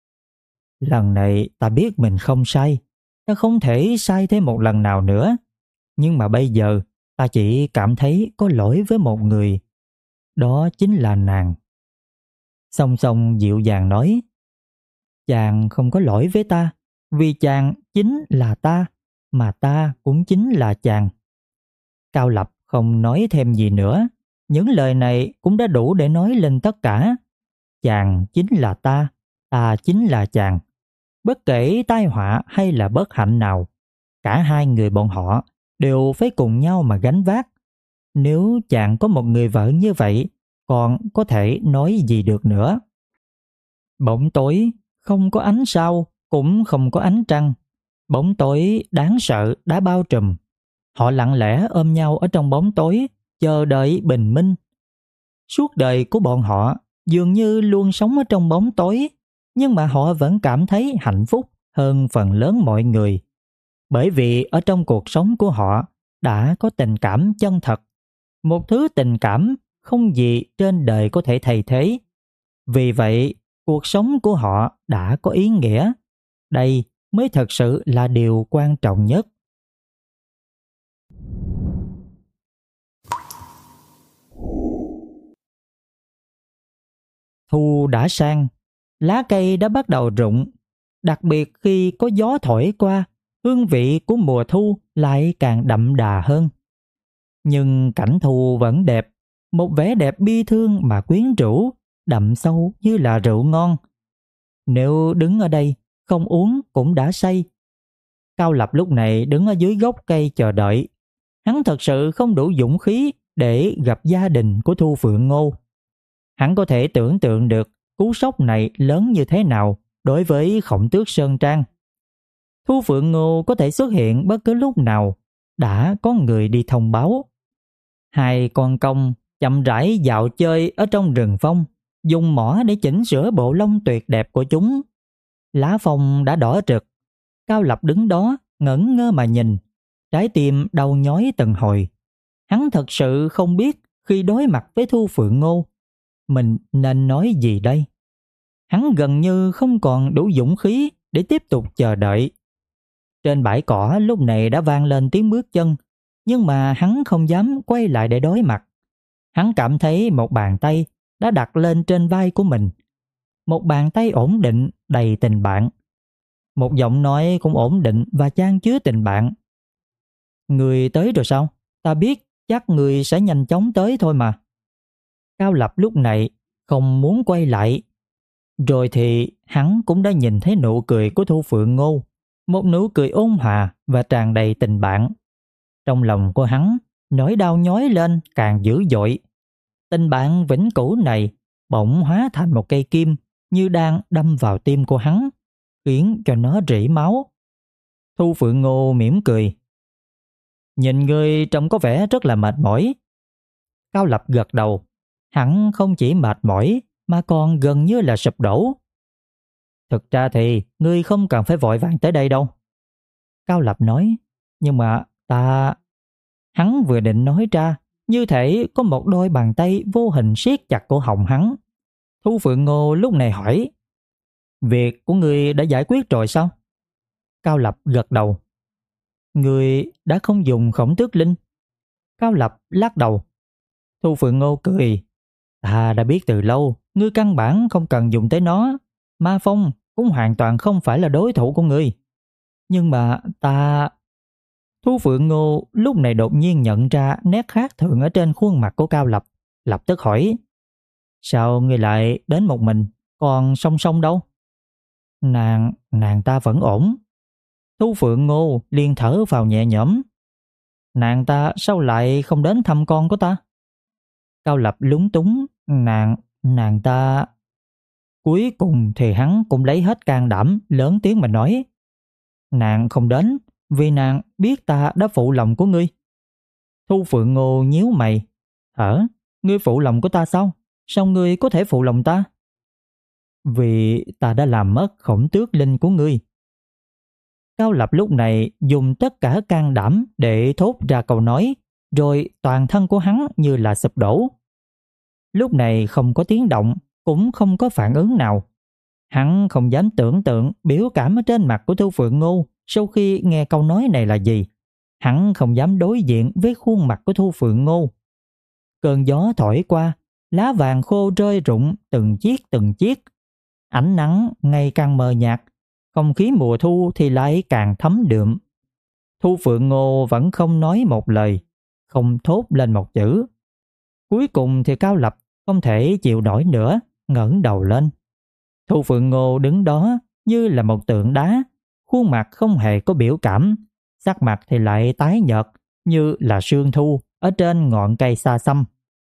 Lần này ta biết mình không sai. Ta không thể sai thêm một lần nào nữa. Nhưng mà bây giờ ta chỉ cảm thấy có lỗi với một người. Đó chính là nàng. Song Song dịu dàng nói. Chàng không có lỗi với ta. Vì chàng chính là ta. Mà ta cũng chính là chàng. Cao Lập không nói thêm gì nữa. Những lời này cũng đã đủ để nói lên tất cả. Chàng chính là ta. Ta chính là chàng. Bất kể tai họa hay là bất hạnh nào, cả hai người bọn họ đều phải cùng nhau mà gánh vác. Nếu chàng có một người vợ như vậy, còn có thể nói gì được nữa. Bóng tối, không có ánh sao, cũng không có ánh trăng. Bóng tối đáng sợ đã bao trùm. Họ lặng lẽ ôm nhau ở trong bóng tối, chờ đợi bình minh. Suốt đời của bọn họ dường như luôn sống ở trong bóng tối, nhưng mà họ vẫn cảm thấy hạnh phúc hơn phần lớn mọi người. Bởi vì ở trong cuộc sống của họ đã có tình cảm chân thật. Một thứ tình cảm không gì trên đời có thể thay thế. Vì vậy, cuộc sống của họ đã có ý nghĩa. Đây mới thật sự là điều quan trọng nhất. Thu đã sang, lá cây đã bắt đầu rụng, đặc biệt khi có gió thổi qua, hương vị của mùa thu lại càng đậm đà hơn. Nhưng cảnh thu vẫn đẹp, một vẻ đẹp bi thương mà quyến rũ, đậm sâu như là rượu ngon. Nếu đứng ở đây, không uống cũng đã say. Cao Lập lúc này đứng ở dưới gốc cây chờ đợi. Hắn thật sự không đủ dũng khí để gặp gia đình của Thu Phượng Ngô. Hắn có thể tưởng tượng được cú sốc này lớn như thế nào đối với Khổng Tước Sơn Trang. Thu Phượng Ngô có thể xuất hiện bất cứ lúc nào, đã có người đi thông báo. Hai con công chậm rãi dạo chơi ở trong rừng phong, dùng mỏ để chỉnh sửa bộ lông tuyệt đẹp của chúng. Lá phong đã đỏ rực. Cao Lập đứng đó ngẩn ngơ mà nhìn, trái tim đau nhói từng hồi. Hắn thật sự không biết khi đối mặt với Thu Phượng Ngô, mình nên nói gì đây. Hắn gần như không còn đủ dũng khí để tiếp tục chờ đợi. Trên bãi cỏ lúc này đã vang lên tiếng bước chân, nhưng mà hắn không dám quay lại để đối mặt. Hắn cảm thấy một bàn tay đã đặt lên trên vai của mình. Một bàn tay ổn định, đầy tình bạn. Một giọng nói cũng ổn định và chan chứa tình bạn. Người tới rồi sao? Ta biết chắc người sẽ nhanh chóng tới thôi mà. Cao Lập lúc này không muốn quay lại. Rồi thì hắn cũng đã nhìn thấy nụ cười của Thu Phượng Ngô. Một nụ cười ôn hòa và tràn đầy tình bạn. Trong lòng của hắn, nỗi đau nhói lên càng dữ dội. Tình bạn vĩnh cửu này bỗng hóa thành một cây kim như đang đâm vào tim của hắn, khiến cho nó rỉ máu. Thu Phượng Ngô mỉm cười. Nhìn ngươi trông có vẻ rất là mệt mỏi. Cao Lập gật đầu. Hắn không chỉ mệt mỏi mà còn gần như là sụp đổ. Thực ra thì ngươi không cần phải vội vàng tới đây đâu. Cao Lập nói. Nhưng mà ta... Hắn vừa định nói ra, như thể có một đôi bàn tay vô hình siết chặt cổ họng hắn. Thu Phượng Ngô lúc này hỏi. Việc của ngươi đã giải quyết rồi sao? Cao Lập gật đầu. Ngươi đã không dùng Khổng Tước Linh? Cao Lập lắc đầu. Thu Phượng Ngô cười. Ta đã biết từ lâu, ngươi căn bản không cần dùng tới nó. Ma Phong cũng hoàn toàn không phải là đối thủ của ngươi. Nhưng mà ta... Thu Phượng Ngô lúc này đột nhiên nhận ra nét khác thường ở trên khuôn mặt của Cao Lập, lập tức hỏi. Sao ngươi lại đến một mình, còn Song Song đâu? Nàng ta vẫn ổn. Thu Phượng Ngô liền thở vào nhẹ nhõm. Nàng ta sao lại không đến thăm con của ta? Cao Lập lúng túng. Nàng ta... Cuối cùng thì hắn cũng lấy hết can đảm lớn tiếng mà nói. Nàng không đến vì nàng biết ta đã phụ lòng của ngươi. Thu Phượng Ngô nhíu mày. Hả? Ngươi phụ lòng của ta sao? Sao ngươi có thể phụ lòng ta? Vì ta đã làm mất Khổng Tước Linh của ngươi. Cao Lập lúc này dùng tất cả can đảm để thốt ra câu nói, rồi toàn thân của hắn như là sụp đổ. Lúc này không có tiếng động, cũng không có phản ứng nào. Hắn không dám tưởng tượng biểu cảm ở trên mặt của Thu Phượng Ngô sau khi nghe câu nói này là gì. Hắn không dám đối diện với khuôn mặt của Thu Phượng Ngô. Cơn gió thổi qua, lá vàng khô rơi rụng từng chiếc. Ánh nắng ngày càng mờ nhạt, không khí mùa thu thì lại càng thấm đượm. Thu Phượng Ngô vẫn không nói một lời, không thốt lên một chữ. Cuối cùng thì Cao Lập không thể chịu nổi nữa, ngẩng đầu lên. Thu Phượng Ngô đứng đó như là một tượng đá, khuôn mặt không hề có biểu cảm, sắc mặt thì lại tái nhợt như là sương thu ở trên ngọn cây xa xăm.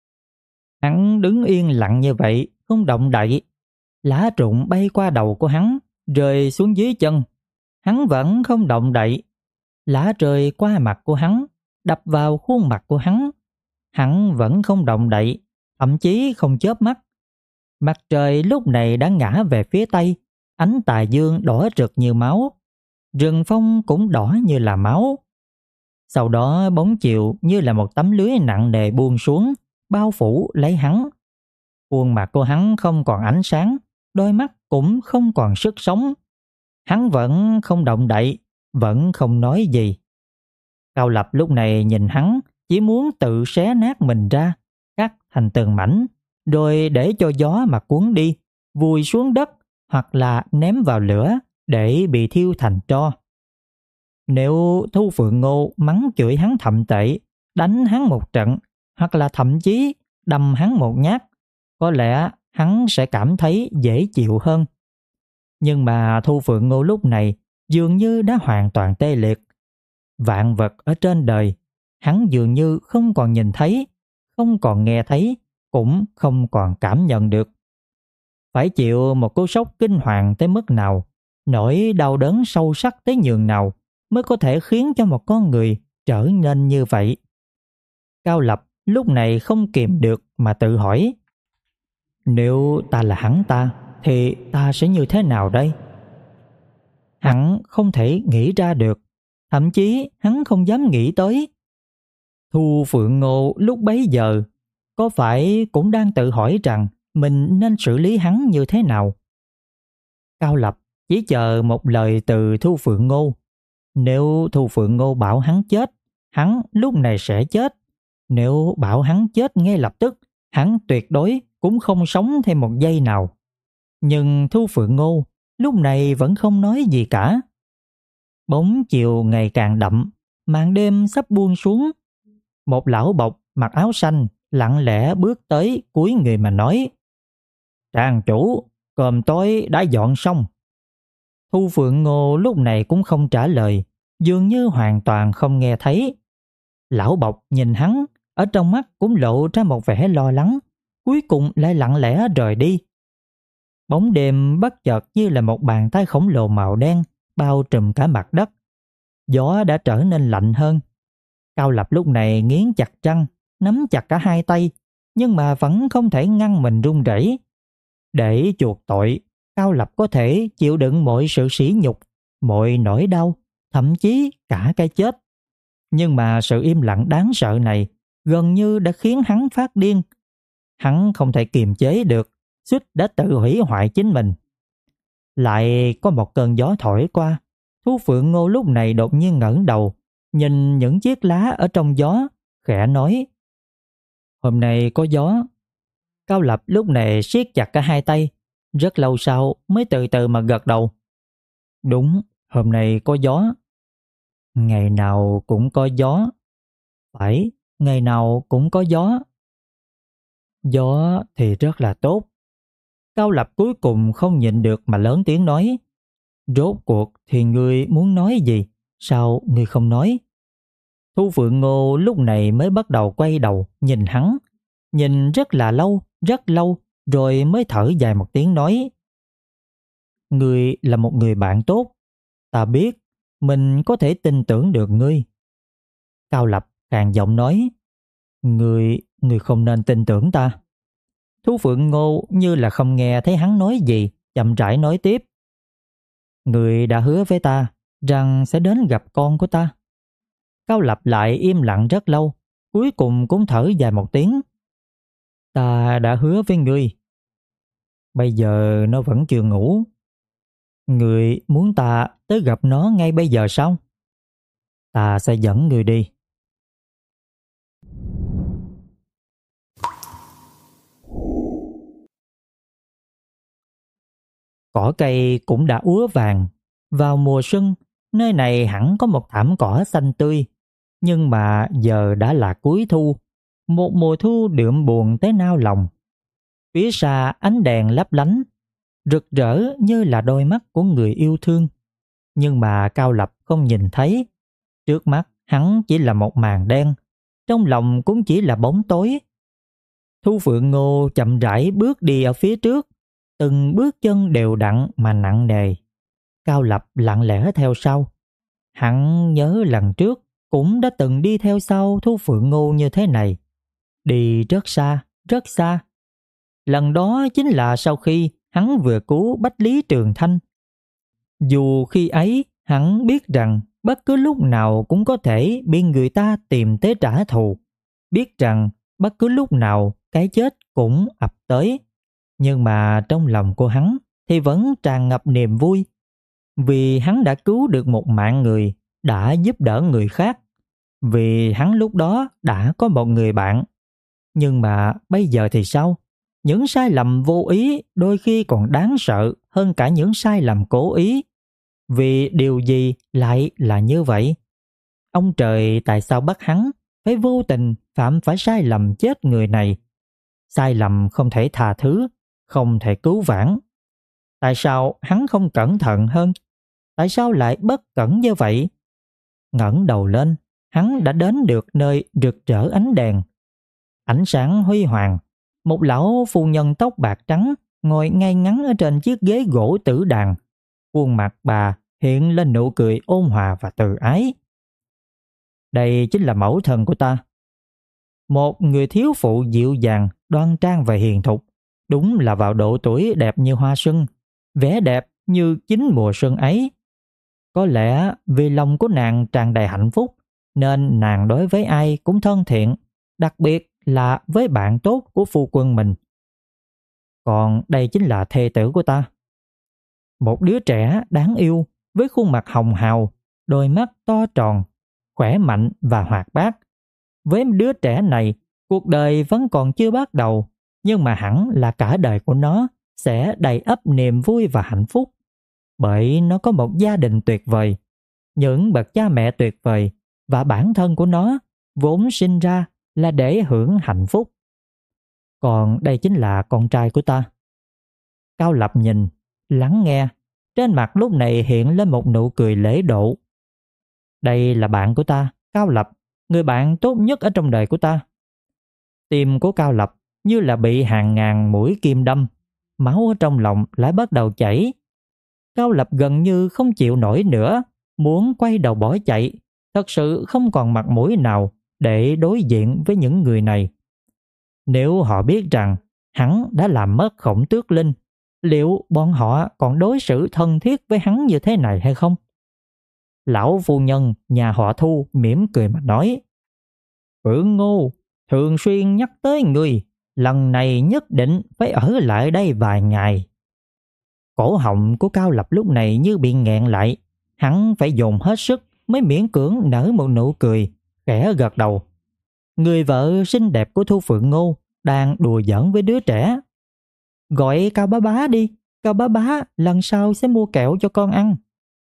Hắn đứng yên lặng như vậy, không động đậy. Lá rụng bay qua đầu của hắn, rơi xuống dưới chân. Hắn vẫn không động đậy. Lá rơi qua mặt của hắn, đập vào khuôn mặt của hắn. Hắn vẫn không động đậy, thậm chí không chớp mắt. Mặt trời lúc này đã ngã về phía tây, ánh tà dương đỏ rực như máu. Rừng phong cũng đỏ như là máu. Sau đó bóng chiều như là một tấm lưới nặng nề buông xuống, bao phủ lấy hắn. Khuôn mặt của hắn không còn ánh sáng, đôi mắt cũng không còn sức sống. Hắn vẫn không động đậy, vẫn không nói gì. Cao Lập lúc này nhìn hắn, chỉ muốn tự xé nát mình ra, cắt thành từng mảnh, rồi để cho gió mà cuốn đi, vùi xuống đất hoặc là ném vào lửa để bị thiêu thành tro. Nếu Thu Phượng Ngô mắng chửi hắn thậm tệ, đánh hắn một trận, hoặc là thậm chí đâm hắn một nhát, có lẽ hắn sẽ cảm thấy dễ chịu hơn. Nhưng mà Thu Phượng Ngô lúc này dường như đã hoàn toàn tê liệt. Vạn vật ở trên đời, hắn dường như không còn nhìn thấy, không còn nghe thấy, cũng không còn cảm nhận được. Phải chịu một cú sốc kinh hoàng tới mức nào, nỗi đau đớn sâu sắc tới nhường nào mới có thể khiến cho một con người trở nên như vậy. Cao Lập lúc này không kìm được mà tự hỏi, nếu ta là hắn ta thì ta sẽ như thế nào đây? Hắn không thể nghĩ ra được, thậm chí hắn không dám nghĩ tới. Thu Phượng Ngô lúc bấy giờ có phải cũng đang tự hỏi rằng mình nên xử lý hắn như thế nào? Cao Lập chỉ chờ một lời từ Thu Phượng Ngô. Nếu Thu Phượng Ngô bảo hắn chết, hắn lúc này sẽ chết. Nếu bảo hắn chết ngay lập tức, hắn tuyệt đối cũng không sống thêm một giây nào. Nhưng Thu Phượng Ngô lúc này vẫn không nói gì cả. Bóng chiều ngày càng đậm, màn đêm sắp buông xuống. Một lão bộc mặc áo xanh lặng lẽ bước tới cúi người mà nói, Tràng chủ, cơm tối đã dọn xong. Thu Phượng Ngô lúc này cũng không trả lời, dường như hoàn toàn không nghe thấy. Lão bộc nhìn hắn, ở trong mắt cũng lộ ra một vẻ lo lắng, cuối cùng lại lặng lẽ rời đi. Bóng đêm bất chợt như là một bàn tay khổng lồ màu đen bao trùm cả mặt đất. Gió đã trở nên lạnh hơn. Cao Lập lúc này nghiến chặt răng, nắm chặt cả hai tay, nhưng mà vẫn không thể ngăn mình run rẩy. Để chuộc tội, Cao Lập có thể chịu đựng mọi sự sỉ nhục, mọi nỗi đau, thậm chí cả cái chết. Nhưng mà sự im lặng đáng sợ này gần như đã khiến hắn phát điên. Hắn không thể kiềm chế được, suýt đã tự hủy hoại chính mình. Lại có một cơn gió thổi qua. Thu Phượng Ngô lúc này đột nhiên ngẩng đầu, nhìn những chiếc lá ở trong gió, khẽ nói, hôm nay có gió. Cao Lập lúc này siết chặt cả hai tay, rất lâu sau mới từ từ mà gật đầu. Đúng, hôm nay có gió. Ngày nào cũng có gió. Phải, ngày nào cũng có gió. Gió thì rất là tốt. Cao Lập cuối cùng không nhịn được mà lớn tiếng nói, rốt cuộc thì ngươi muốn nói gì? Sao ngươi không nói? Thu Phượng Ngô lúc này mới bắt đầu quay đầu nhìn hắn, nhìn rất lâu, rồi mới thở dài một tiếng nói, ngươi là một người bạn tốt, ta biết mình có thể tin tưởng được ngươi. Cao Lập khàn giọng nói, ngươi không nên tin tưởng ta. Thu Phượng Ngô như là không nghe thấy hắn nói gì, chậm rãi nói tiếp, ngươi đã hứa với ta rằng sẽ đến gặp con của ta. Cao Lập lại im lặng rất lâu, cuối cùng cũng thở dài một tiếng. Ta đã hứa với ngươi. Bây giờ nó vẫn chưa ngủ. Ngươi muốn ta tới gặp nó ngay bây giờ sao? Ta sẽ dẫn ngươi đi. Cỏ cây cũng đã úa vàng. Vào mùa xuân, nơi này hẳn có một thảm cỏ xanh tươi. Nhưng mà giờ đã là cuối thu, một mùa thu đượm buồn tới nao lòng. Phía xa ánh đèn lấp lánh, rực rỡ như là đôi mắt của người yêu thương. Nhưng mà Cao Lập không nhìn thấy. Trước mắt hắn chỉ là một màn đen, trong lòng cũng chỉ là bóng tối. Thu Phượng Ngô chậm rãi bước đi ở phía trước, từng bước chân đều đặn mà nặng nề. Cao Lập lặng lẽ theo sau. Hắn nhớ lần trước cũng đã từng đi theo sau Thu Phượng Ngô như thế này. Đi rất xa, rất xa. Lần đó chính là sau khi hắn vừa cứu Bách Lý Trường Thanh. Dù khi ấy hắn biết rằng bất cứ lúc nào cũng có thể bị người ta tìm tới trả thù, biết rằng bất cứ lúc nào cái chết cũng ập tới. Nhưng mà trong lòng của hắn thì vẫn tràn ngập niềm vui, vì hắn đã cứu được một mạng người, đã giúp đỡ người khác, vì hắn lúc đó đã có một người bạn. Nhưng mà bây giờ thì sao? Những sai lầm vô ý đôi khi còn đáng sợ hơn cả những sai lầm cố ý. Vì điều gì lại là như vậy? Ông trời tại sao bắt hắn phải vô tình phạm phải sai lầm chết người này? Sai lầm không thể tha thứ, không thể cứu vãn. Tại sao hắn không cẩn thận hơn? Tại sao lại bất cẩn như vậy? Ngẩng đầu lên, hắn đã đến được nơi rực rỡ ánh đèn. Ánh sáng huy hoàng, một lão phu nhân tóc bạc trắng ngồi ngay ngắn ở trên chiếc ghế gỗ tử đàn. Khuôn mặt bà hiện lên nụ cười ôn hòa và từ ái. Đây chính là mẫu thân của ta. Một người thiếu phụ dịu dàng, đoan trang và hiền thục, đúng là vào độ tuổi đẹp như hoa xuân, vẻ đẹp như chính mùa xuân ấy. Có lẽ vì lòng của nàng tràn đầy hạnh phúc, nên nàng đối với ai cũng thân thiện, đặc biệt là với bạn tốt của phu quân mình. Còn đây chính là thê tử của ta. Một đứa trẻ đáng yêu với khuôn mặt hồng hào, đôi mắt to tròn, khỏe mạnh và hoạt bát. Với đứa trẻ này, cuộc đời vẫn còn chưa bắt đầu, nhưng mà hẳn là cả đời của nó sẽ đầy ắp niềm vui và hạnh phúc. Bởi nó có một gia đình tuyệt vời, những bậc cha mẹ tuyệt vời, và bản thân của nó vốn sinh ra là để hưởng hạnh phúc. Còn đây chính là con trai của ta. Cao Lập nhìn, lắng nghe, trên mặt lúc này hiện lên một nụ cười lễ độ. Đây là bạn của ta, Cao Lập, người bạn tốt nhất ở trong đời của ta. Tim của Cao Lập như là bị hàng ngàn mũi kim đâm, máu ở trong lòng lại bắt đầu chảy. Cao Lập gần như không chịu nổi nữa, muốn quay đầu bỏ chạy, thật sự không còn mặt mũi nào để đối diện với những người này. Nếu họ biết rằng hắn đã làm mất Khổng Tước Linh, liệu bọn họ còn đối xử thân thiết với hắn như thế này hay không? Lão phu nhân nhà họ Thu mỉm cười mà nói: Phượng Ngô thường xuyên nhắc tới người, lần này nhất định phải ở lại đây vài ngày. Cổ họng của Cao Lập lúc này như bị nghẹn lại, hắn phải dồn hết sức mới miễn cưỡng nở một nụ cười, khẽ gật đầu. Người vợ xinh đẹp của Thu Phượng Ngô đang đùa giỡn với đứa trẻ. Gọi Cao bá bá đi, Cao bá bá lần sau sẽ mua kẹo cho con ăn.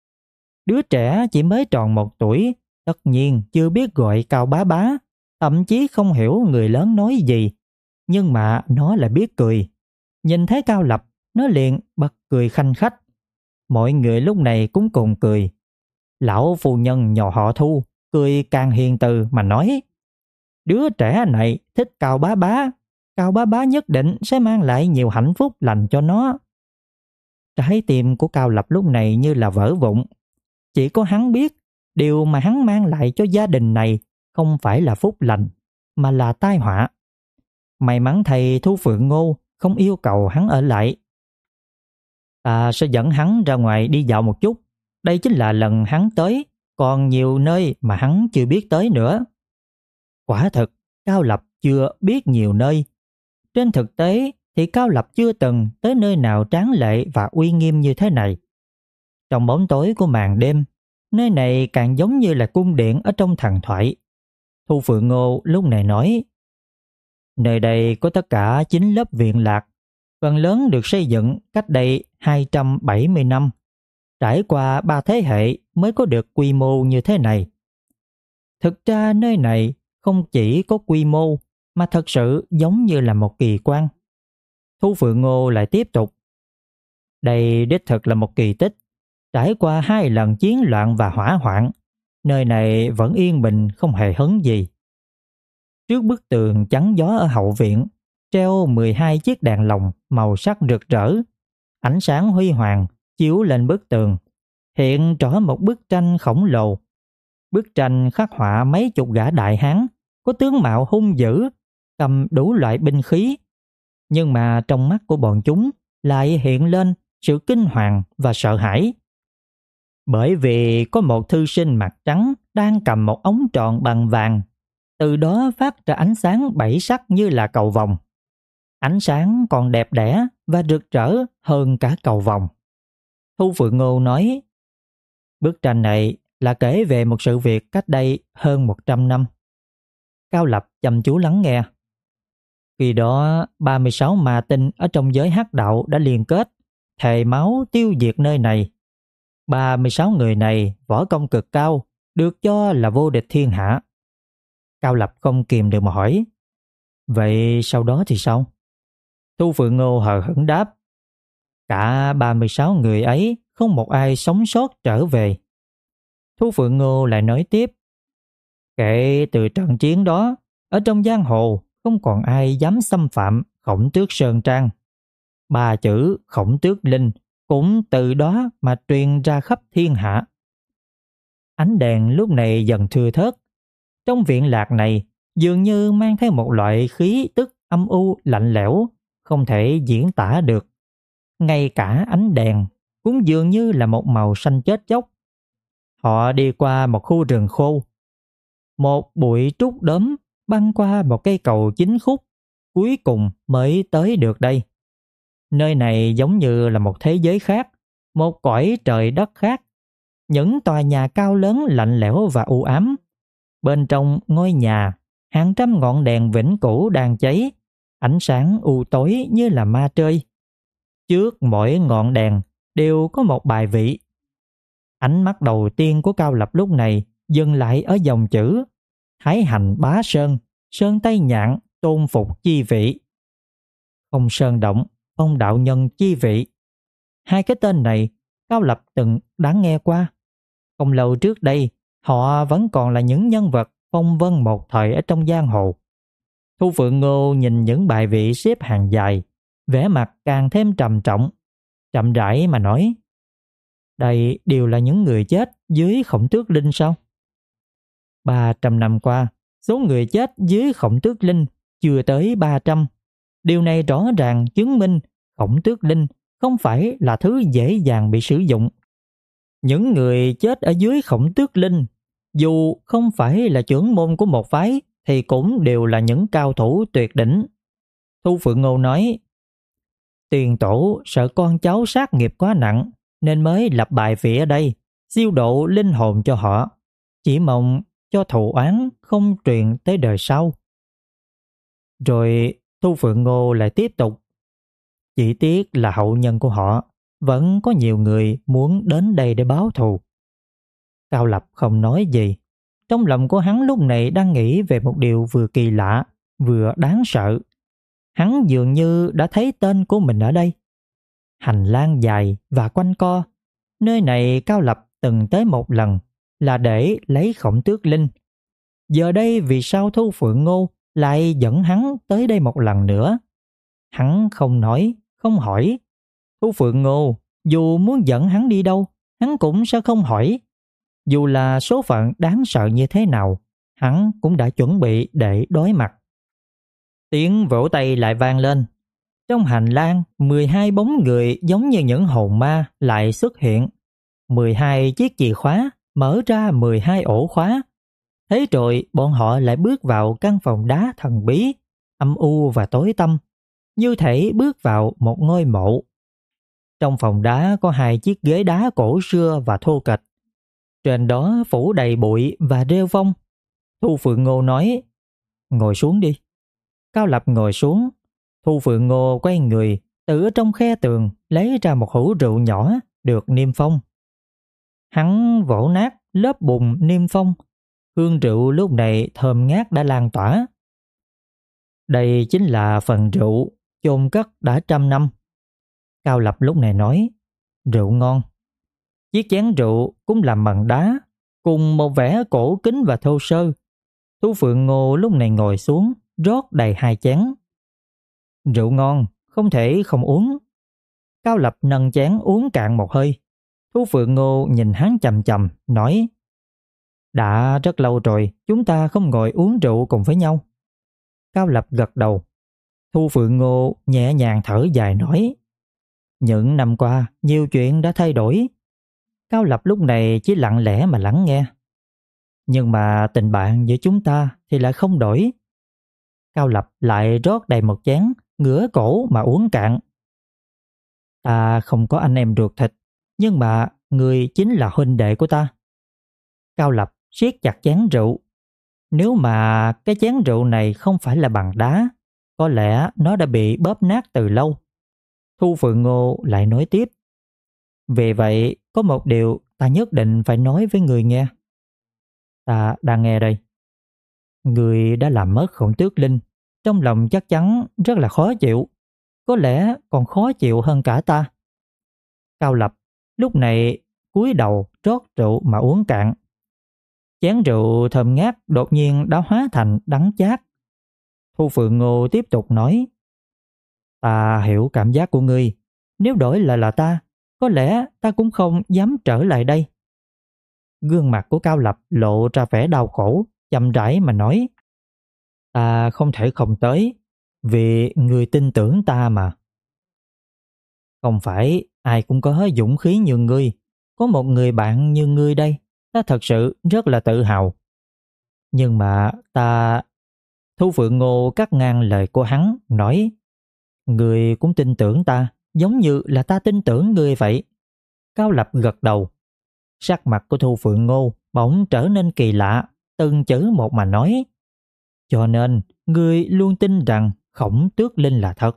Đứa trẻ chỉ mới tròn 1 tuổi, tất nhiên chưa biết gọi Cao bá bá, thậm chí không hiểu người lớn nói gì, nhưng mà nó lại biết cười. Nhìn thấy Cao Lập, nó liền bật cười khanh khách. Mọi người lúc này cũng cùng cười. Lão phu nhân nhà họ Thu cười càng hiền từ mà nói: Đứa trẻ này thích Cao bá bá, Cao bá bá nhất định sẽ mang lại nhiều hạnh phúc lành cho nó. Trái tim của Cao Lập lúc này như là vỡ vụn. Chỉ có hắn biết, điều mà hắn mang lại cho gia đình này không phải là phúc lành, mà là tai họa. May mắn thầy Thu Phượng Ngô không yêu cầu hắn ở lại. Ta sẽ dẫn hắn ra ngoài đi dạo một chút. Đây chính là lần hắn tới, còn nhiều nơi mà hắn chưa biết tới nữa. Quả thực, Cao Lập chưa biết nhiều nơi. Trên thực tế thì Cao Lập chưa từng tới nơi nào tráng lệ và uy nghiêm như thế này. Trong bóng tối của màn đêm, nơi này càng giống như là cung điện ở trong thần thoại. Thu Phượng Ngô lúc này nói: Nơi đây có tất cả 9 lớp viện lạc, phần lớn được xây dựng cách đây 270 năm. Trải qua 3 thế hệ mới có được quy mô như thế này. Thực ra nơi này không chỉ có quy mô mà thật sự giống như là một kỳ quan. Thu Phượng Ngô lại tiếp tục: Đây đích thực là một kỳ tích. Trải qua 2 lần chiến loạn và hỏa hoạn, nơi này vẫn yên bình không hề hấn gì. Trước bức tường chắn gió ở hậu viện, treo 12 chiếc đèn lồng màu sắc rực rỡ. Ánh sáng huy hoàng chiếu lên bức tường, hiện rõ một bức tranh khổng lồ. Bức tranh khắc họa mấy chục gã đại hán có tướng mạo hung dữ, cầm đủ loại binh khí. Nhưng mà trong mắt của bọn chúng lại hiện lên sự kinh hoàng và sợ hãi. Bởi vì có một thư sinh mặt trắng đang cầm một ống tròn bằng vàng, từ đó phát ra ánh sáng 7 sắc như là cầu vồng. Ánh sáng còn đẹp đẽ và rực rỡ hơn cả cầu vồng. Thu Phượng Ngô nói: Bức tranh này là kể về một sự việc cách đây hơn 100 năm. Cao Lập chăm chú lắng nghe. Khi đó 36 ma tinh ở trong giới hắc đạo đã liên kết, thề máu tiêu diệt nơi này. 36 người này võ công cực cao, được cho là vô địch thiên hạ. Cao Lập không kìm được mà hỏi, vậy sau đó thì sao? Thu Phượng Ngô hờ hững đáp, cả 36 người ấy không một ai sống sót trở về. Thu Phượng Ngô lại nói tiếp, kể từ trận chiến đó, ở trong giang hồ không còn ai dám xâm phạm Khổng Tước Sơn Trang. 3 chữ Khổng Tước Linh cũng từ đó mà truyền ra khắp thiên hạ. Ánh đèn lúc này dần thưa thớt. Trong viện lạc này dường như mang theo một loại khí tức âm u lạnh lẽo, không thể diễn tả được. Ngay cả ánh đèn cũng dường như là một màu xanh chết chóc. Họ đi qua một khu rừng khô. Một bụi trúc đốm băng qua một cây cầu 9 khúc, cuối cùng mới tới được đây. Nơi này giống như là một thế giới khác, một cõi trời đất khác. Những tòa nhà cao lớn lạnh lẽo và u ám. Bên trong ngôi nhà, hàng trăm ngọn đèn vĩnh cửu đang cháy, ánh sáng u tối như là ma chơi. Trước mỗi ngọn đèn đều có một bài vị. Ánh mắt đầu tiên của Cao Lập lúc này dừng lại ở dòng chữ Thái Hành Bá Sơn, Sơn Tây Nhạn, tôn phục chi vị. Không Sơn Động, ông đạo nhân chi vị. Hai cái tên này Cao Lập từng đáng nghe qua. Không lâu trước đây, họ vẫn còn là những nhân vật phong vân một thời ở trong giang hồ. Thu Phượng Ngô nhìn những bài vị xếp hàng dài, vẻ mặt càng thêm trầm trọng, chậm rãi mà nói, đây đều là những người chết dưới Khổng Tước Linh sao? 300 năm qua, số người chết dưới Khổng Tước Linh chưa tới 300. Điều này rõ ràng chứng minh Khổng Tước Linh không phải là thứ dễ dàng bị sử dụng. Những người chết ở dưới Khổng Tước Linh, dù không phải là trưởng môn của một phái, thì cũng đều là những cao thủ tuyệt đỉnh. Thu Phượng Ngô nói, tiền tổ sợ con cháu sát nghiệp quá nặng, nên mới lập bài vị ở đây, siêu độ linh hồn cho họ. Chỉ mong cho thù oán không truyền tới đời sau. Rồi Thu Phượng Ngô lại tiếp tục, chỉ tiếc là hậu nhân của họ vẫn có nhiều người muốn đến đây để báo thù. Cao Lập không nói gì. Trong lòng của hắn lúc này đang nghĩ về một điều vừa kỳ lạ, vừa đáng sợ. Hắn dường như đã thấy tên của mình ở đây. Hành lang dài và quanh co. Nơi này Cao Lập từng tới một lần là để lấy Khổng Tước Linh. Giờ đây vì sao Thu Phượng Ngô lại dẫn hắn tới đây một lần nữa? Hắn không nói, không hỏi. Thu Phượng Ngô dù muốn dẫn hắn đi đâu, hắn cũng sẽ không hỏi. Dù là số phận đáng sợ như thế nào, hắn cũng đã chuẩn bị để đối mặt. Tiếng vỗ tay lại vang lên. Trong hành lang, 12 bóng người giống như những hồn ma lại xuất hiện. 12 chiếc chìa khóa mở ra 12 ổ khóa. Thế rồi bọn họ lại bước vào căn phòng đá thần bí, âm u và tối tăm, như thể bước vào một ngôi mộ. Trong phòng đá có 2 chiếc ghế đá cổ xưa và thô kệch. Trên đó phủ đầy bụi và rêu vong. Thu Phượng Ngô nói, ngồi xuống đi. Cao Lập ngồi xuống. Thu Phượng Ngô quay người, từ trong khe tường lấy ra một hũ rượu nhỏ được niêm phong. Hắn vỗ nát lớp bùn niêm phong. Hương rượu lúc này thơm ngát đã lan tỏa. Đây chính là phần rượu chôn cất đã 100 năm. Cao Lập lúc này nói, rượu ngon. Chiếc chén rượu cũng làm bằng đá, cùng một vẻ cổ kính và thô sơ. Thu Phượng Ngô lúc này ngồi xuống, rót đầy 2 chén. Rượu ngon, không thể không uống. Cao Lập nâng chén uống cạn một hơi. Thu Phượng Ngô nhìn hắn chằm chằm, nói, đã rất lâu rồi chúng ta không ngồi uống rượu cùng với nhau. Cao Lập gật đầu. Thu Phượng Ngô nhẹ nhàng thở dài nói, những năm qua nhiều chuyện đã thay đổi. Cao Lập lúc này chỉ lặng lẽ mà lắng nghe. Nhưng mà tình bạn giữa chúng ta thì lại không đổi. Cao Lập lại rót đầy một chén, ngửa cổ mà uống cạn. Ta không có anh em ruột thịt, nhưng mà người chính là huynh đệ của ta. Cao Lập siết chặt chén rượu. Nếu mà cái chén rượu này không phải là bằng đá, có lẽ nó đã bị bóp nát từ lâu. Thu Phượng Ngô lại nói tiếp. Vì vậy, có một điều ta nhất định phải nói với người nghe. Ta đang nghe đây. Người đã làm mất Khổng Tước Linh, trong lòng chắc chắn rất là khó chịu, có lẽ còn khó chịu hơn cả ta. Cao Lập lúc này cúi đầu rót rượu mà uống cạn. Chén rượu thơm ngát đột nhiên đã hóa thành đắng chát. Thu Phượng Ngô tiếp tục nói. Ta hiểu cảm giác của ngươi, nếu đổi lại là ta, có lẽ ta cũng không dám trở lại đây. Gương mặt của Cao Lập lộ ra vẻ đau khổ, chậm rãi mà nói. Ta không thể không tới, vì người tin tưởng ta mà. Không phải ai cũng có dũng khí như ngươi, có một người bạn như ngươi đây, ta thật sự rất là tự hào. Nhưng mà ta... Thu Phượng Ngô cắt ngang lời của hắn, nói. Ngươi cũng tin tưởng ta, giống như là ta tin tưởng ngươi vậy. Cao Lập gật đầu. Sắc mặt của Thu Phượng Ngô bỗng trở nên kỳ lạ, từng chữ một mà nói. Cho nên, ngươi luôn tin rằng Khổng Tước Linh là thật.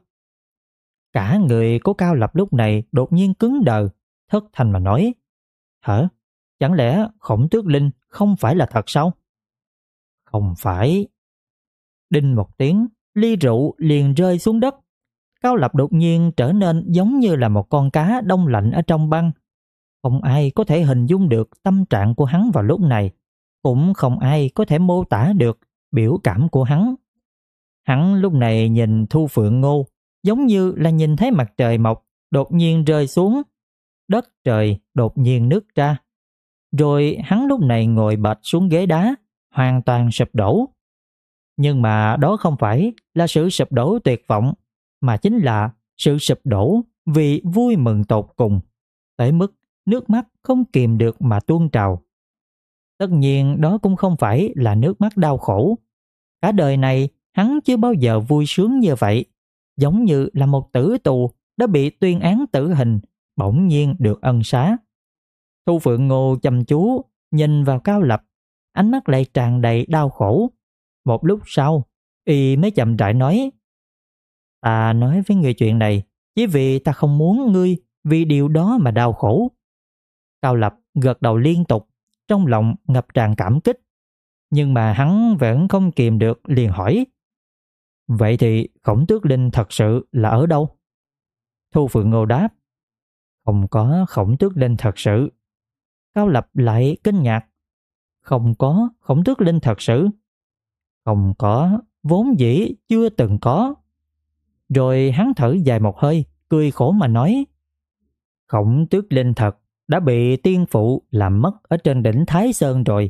Cả người của Cao Lập lúc này đột nhiên cứng đờ, thất thanh mà nói. Hả? Chẳng lẽ Khổng Tước Linh không phải là thật sao? Không phải. Đinh một tiếng, ly rượu liền rơi xuống đất. Cao Lập đột nhiên trở nên giống như là một con cá đông lạnh ở trong băng. Không ai có thể hình dung được tâm trạng của hắn vào lúc này, cũng không ai có thể mô tả được biểu cảm của hắn. Hắn lúc này nhìn Thu Phượng Ngô giống như là nhìn thấy mặt trời mọc đột nhiên rơi xuống, đất trời đột nhiên nứt ra. Rồi hắn lúc này ngồi bệt xuống ghế đá, hoàn toàn sụp đổ. Nhưng mà đó không phải là sự sụp đổ tuyệt vọng, mà chính là sự sụp đổ vì vui mừng tột cùng, tới mức nước mắt không kìm được mà tuôn trào. Tất nhiên đó cũng không phải là nước mắt đau khổ. Cả đời này hắn chưa bao giờ vui sướng như vậy, giống như là một tử tù đã bị tuyên án tử hình, bỗng nhiên được ân xá. Thu Phượng Ngô chăm chú nhìn vào Cao Lập, ánh mắt lại tràn đầy đau khổ. Một lúc sau, y mới chậm rãi nói. Ta nói với người chuyện này chỉ vì ta không muốn ngươi vì điều đó mà đau khổ. Cao Lập gật đầu liên tục, trong lòng ngập tràn cảm kích. Nhưng mà hắn vẫn không kìm được liền hỏi. Vậy thì Khổng Tước Linh thật sự là ở đâu? Thu Phượng Ngô đáp. Không có Khổng Tước Linh thật sự. Cao Lập lại kinh ngạc. Không có Khổng Tước Linh thật sự? Không có, vốn dĩ chưa từng có. Rồi hắn thở dài một hơi, cười khổ mà nói. Khổng Tước Linh thật đã bị tiên phụ làm mất ở trên đỉnh Thái Sơn rồi.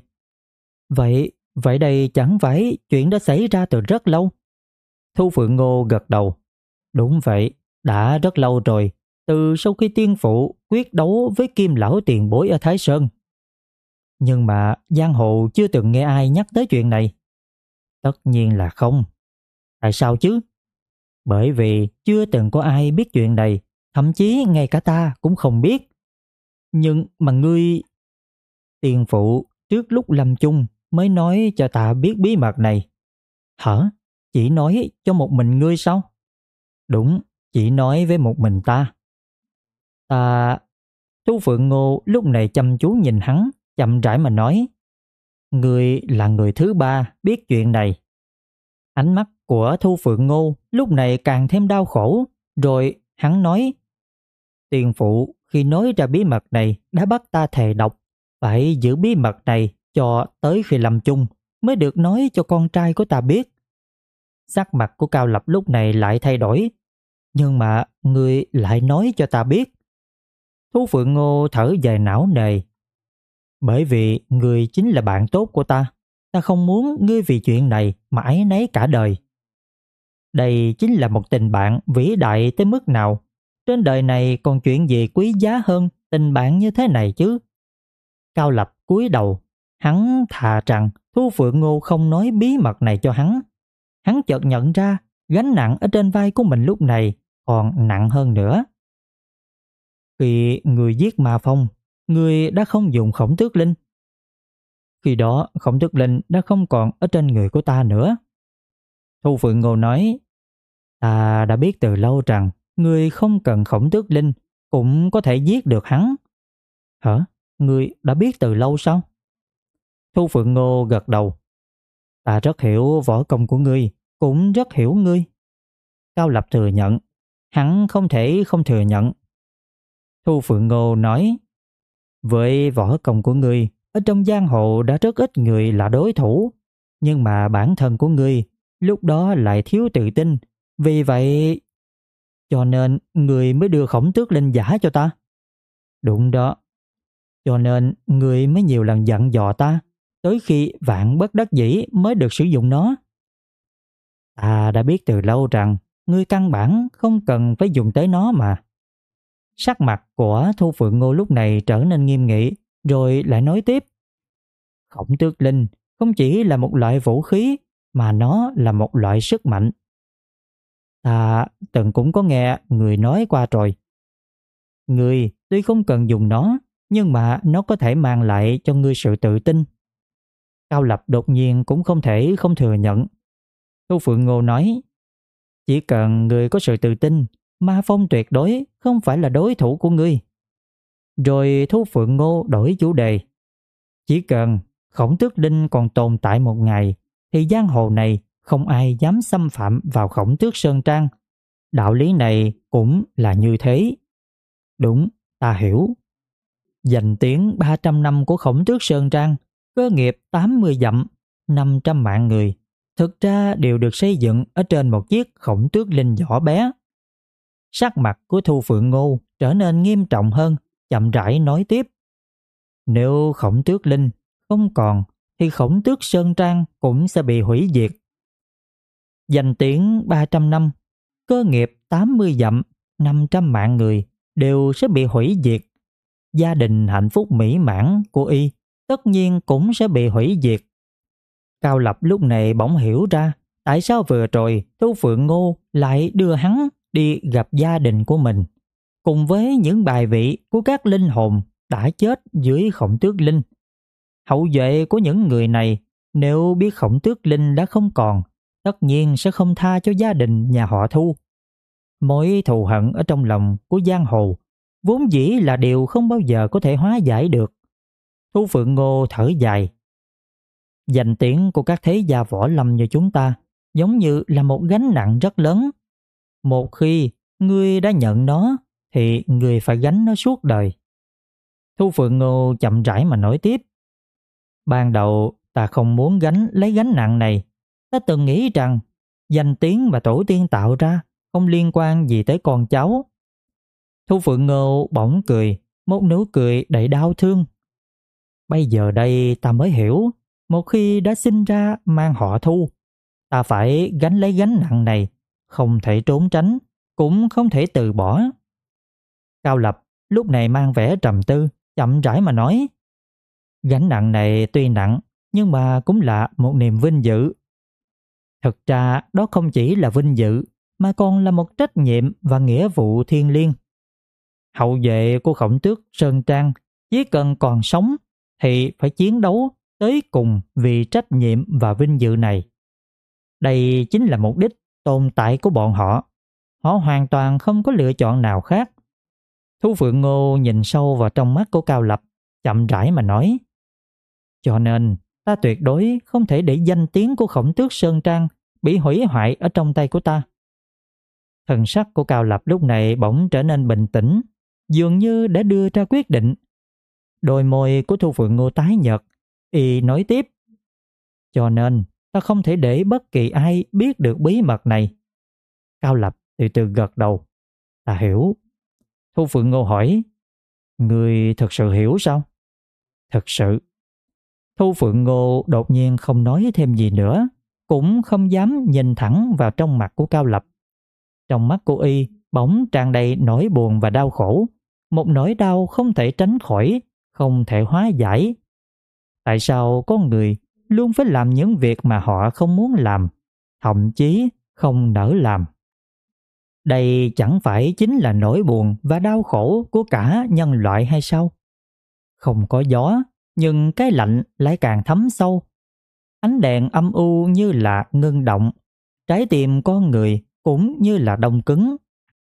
Vậy đây chẳng phải chuyện đã xảy ra từ rất lâu? Thu Phượng Ngô gật đầu. Đúng vậy, đã rất lâu rồi, từ sau khi tiên phụ quyết đấu với Kim lão tiền bối ở Thái Sơn. Nhưng mà giang hồ chưa từng nghe ai nhắc tới chuyện này. Tất nhiên là không. Tại sao chứ? Bởi vì chưa từng có ai biết chuyện này, thậm chí ngay cả ta cũng không biết. Nhưng mà ngươi... Tiền phụ trước lúc lâm chung mới nói cho ta biết bí mật này. Hả? Chỉ nói cho một mình ngươi sao? Đúng, chỉ nói với một mình ta. Ta... Thu Phượng Ngô lúc này chăm chú nhìn hắn, chậm rãi mà nói. Ngươi là người thứ ba biết chuyện này. Ánh mắt của Thu Phượng Ngô lúc này càng thêm đau khổ, rồi hắn nói. Tiền phụ khi nói ra bí mật này đã bắt ta thề độc, phải giữ bí mật này cho tới khi lâm chung mới được nói cho con trai của ta biết. Sắc mặt của Cao Lập lúc này lại thay đổi. Nhưng mà ngươi lại nói cho ta biết. Thu Phượng Ngô thở dài não nề. Bởi vì ngươi chính là bạn tốt của ta. Ta không muốn ngươi vì chuyện này mà áy náy cả đời. Đây chính là một tình bạn vĩ đại tới mức nào. Trên đời này còn chuyện gì quý giá hơn tình bạn như thế này chứ? Cao Lập cúi đầu. Hắn thà rằng Thu Phượng Ngô không nói bí mật này cho hắn. Hắn chợt nhận ra gánh nặng ở trên vai của mình lúc này còn nặng hơn nữa. Khi người giết Ma Phong, người đã không dùng Khổng Tước Linh. Khi đó Khổng Tước Linh đã không còn ở trên người của ta nữa. Thu Phượng Ngô nói. Ta đã biết từ lâu rằng ngươi không cần Khổng Tước Linh cũng có thể giết được hắn. Hả? Ngươi đã biết từ lâu sao? Thu Phượng Ngô gật đầu. Ta rất hiểu võ công của ngươi, cũng rất hiểu ngươi. Cao Lập thừa nhận, hắn không thể không thừa nhận. Thu Phượng Ngô nói, với võ công của ngươi, ở trong giang hồ đã rất ít người là đối thủ, nhưng mà bản thân của ngươi lúc đó lại thiếu tự tin, vì vậy cho nên ngươi mới đưa Khổng Tước Linh giả cho ta. Đúng đó, cho nên ngươi mới nhiều lần dặn dò ta, tới khi vạn bất đắc dĩ mới được sử dụng nó. Ta đã biết từ lâu rằng ngươi căn bản không cần phải dùng tới nó mà. Sắc mặt của Thu Phượng Ngô lúc này trở nên nghiêm nghị, rồi lại nói tiếp. Khổng Tước Linh không chỉ là một loại vũ khí, mà nó là một loại sức mạnh. Ta từng cũng có nghe người nói qua rồi. Người tuy không cần dùng nó, nhưng mà nó có thể mang lại cho ngươi sự tự tin. Cao Lập đột nhiên cũng không thể không thừa nhận. Thu Phượng Ngô nói, chỉ cần ngươi có sự tự tin, Ma Phong tuyệt đối không phải là đối thủ của ngươi. Rồi Thu Phượng Ngô đổi chủ đề. Chỉ cần Khổng Tước Linh còn tồn tại một ngày, thì giang hồ này không ai dám xâm phạm vào Khổng Tước Sơn Trang. Đạo lý này cũng là như thế. Đúng, ta hiểu. Danh tiếng 300 năm của Khổng Tước Sơn Trang, cơ nghiệp 80 dặm, 500 mạng người, thực ra đều được xây dựng ở trên một chiếc Khổng Tước Linh nhỏ bé. Sắc mặt của Thu Phượng Ngô trở nên nghiêm trọng hơn, chậm rãi nói tiếp. Nếu Khổng Tước Linh không còn, thì Khổng Tước Sơn Trang cũng sẽ bị hủy diệt. Danh tiếng 300 năm, cơ nghiệp 80 dặm, 500 mạng người đều sẽ bị hủy diệt. Gia đình hạnh phúc mỹ mãn của y tất nhiên cũng sẽ bị hủy diệt. Cao Lập lúc này bỗng hiểu ra tại sao vừa rồi Thu Phượng Ngô lại đưa hắn đi gặp gia đình của mình, cùng với những bài vị của các linh hồn đã chết dưới Khổng Tước Linh. Hậu duệ của những người này nếu biết Khổng Tước Linh đã không còn, tất nhiên sẽ không tha cho gia đình nhà họ Thu. Mối thù hận ở trong lòng của giang hồ vốn dĩ là điều không bao giờ có thể hóa giải được. Thu Phượng Ngô thở dài. Danh tiếng của các thế gia võ lâm như chúng ta giống như là một gánh nặng rất lớn. Một khi ngươi đã nhận nó, thì ngươi phải gánh nó suốt đời. Thu Phượng Ngô chậm rãi mà nói tiếp. Ban đầu ta không muốn lấy gánh nặng này. Ta từng nghĩ rằng danh tiếng mà tổ tiên tạo ra không liên quan gì tới con cháu. Thu Phượng Ngô bỗng cười, một nụ cười đầy đau thương. Bây giờ đây ta mới hiểu, một khi đã sinh ra mang họ Thu, ta phải gánh lấy gánh nặng này, không thể trốn tránh, cũng không thể từ bỏ. Cao Lập lúc này mang vẻ trầm tư, chậm rãi mà nói. Gánh nặng này tuy nặng, nhưng mà cũng là một niềm vinh dự. Thực ra đó không chỉ là vinh dự, mà còn là một trách nhiệm và nghĩa vụ thiêng liêng. Hậu vệ của Khổng Tước Sơn Trang chỉ cần còn sống thì phải chiến đấu tới cùng vì trách nhiệm và vinh dự này. Đây chính là mục đích tồn tại của bọn họ. Họ hoàn toàn không có lựa chọn nào khác. Thu Phượng Ngô nhìn sâu vào trong mắt của Cao Lập, chậm rãi mà nói. Cho nên ta tuyệt đối không thể để danh tiếng của Khổng Tước Sơn Trang bị hủy hoại ở trong tay của ta. Thần sắc của Cao Lập lúc này bỗng trở nên bình tĩnh, dường như đã đưa ra quyết định. Đôi môi của Thu Phượng Ngô tái nhợt, y nói tiếp. Cho nên ta không thể để bất kỳ ai biết được bí mật này. Cao Lập từ từ gật đầu. Ta hiểu. Thu Phượng Ngô hỏi. Người thật sự hiểu sao? Thật sự. Thu Phượng Ngô đột nhiên không nói thêm gì nữa, cũng không dám nhìn thẳng vào trong mặt của Cao Lập. Trong mắt của y bỗng tràn đầy nỗi buồn và đau khổ, một nỗi đau không thể tránh khỏi, không thể hóa giải. Tại sao có người luôn phải làm những việc mà họ không muốn làm, thậm chí không nỡ làm? Đây chẳng phải chính là nỗi buồn và đau khổ của cả nhân loại hay sao? Không có gió, nhưng cái lạnh lại càng thấm sâu. Ánh đèn âm u như là ngưng động, trái tim con người cũng như là đông cứng.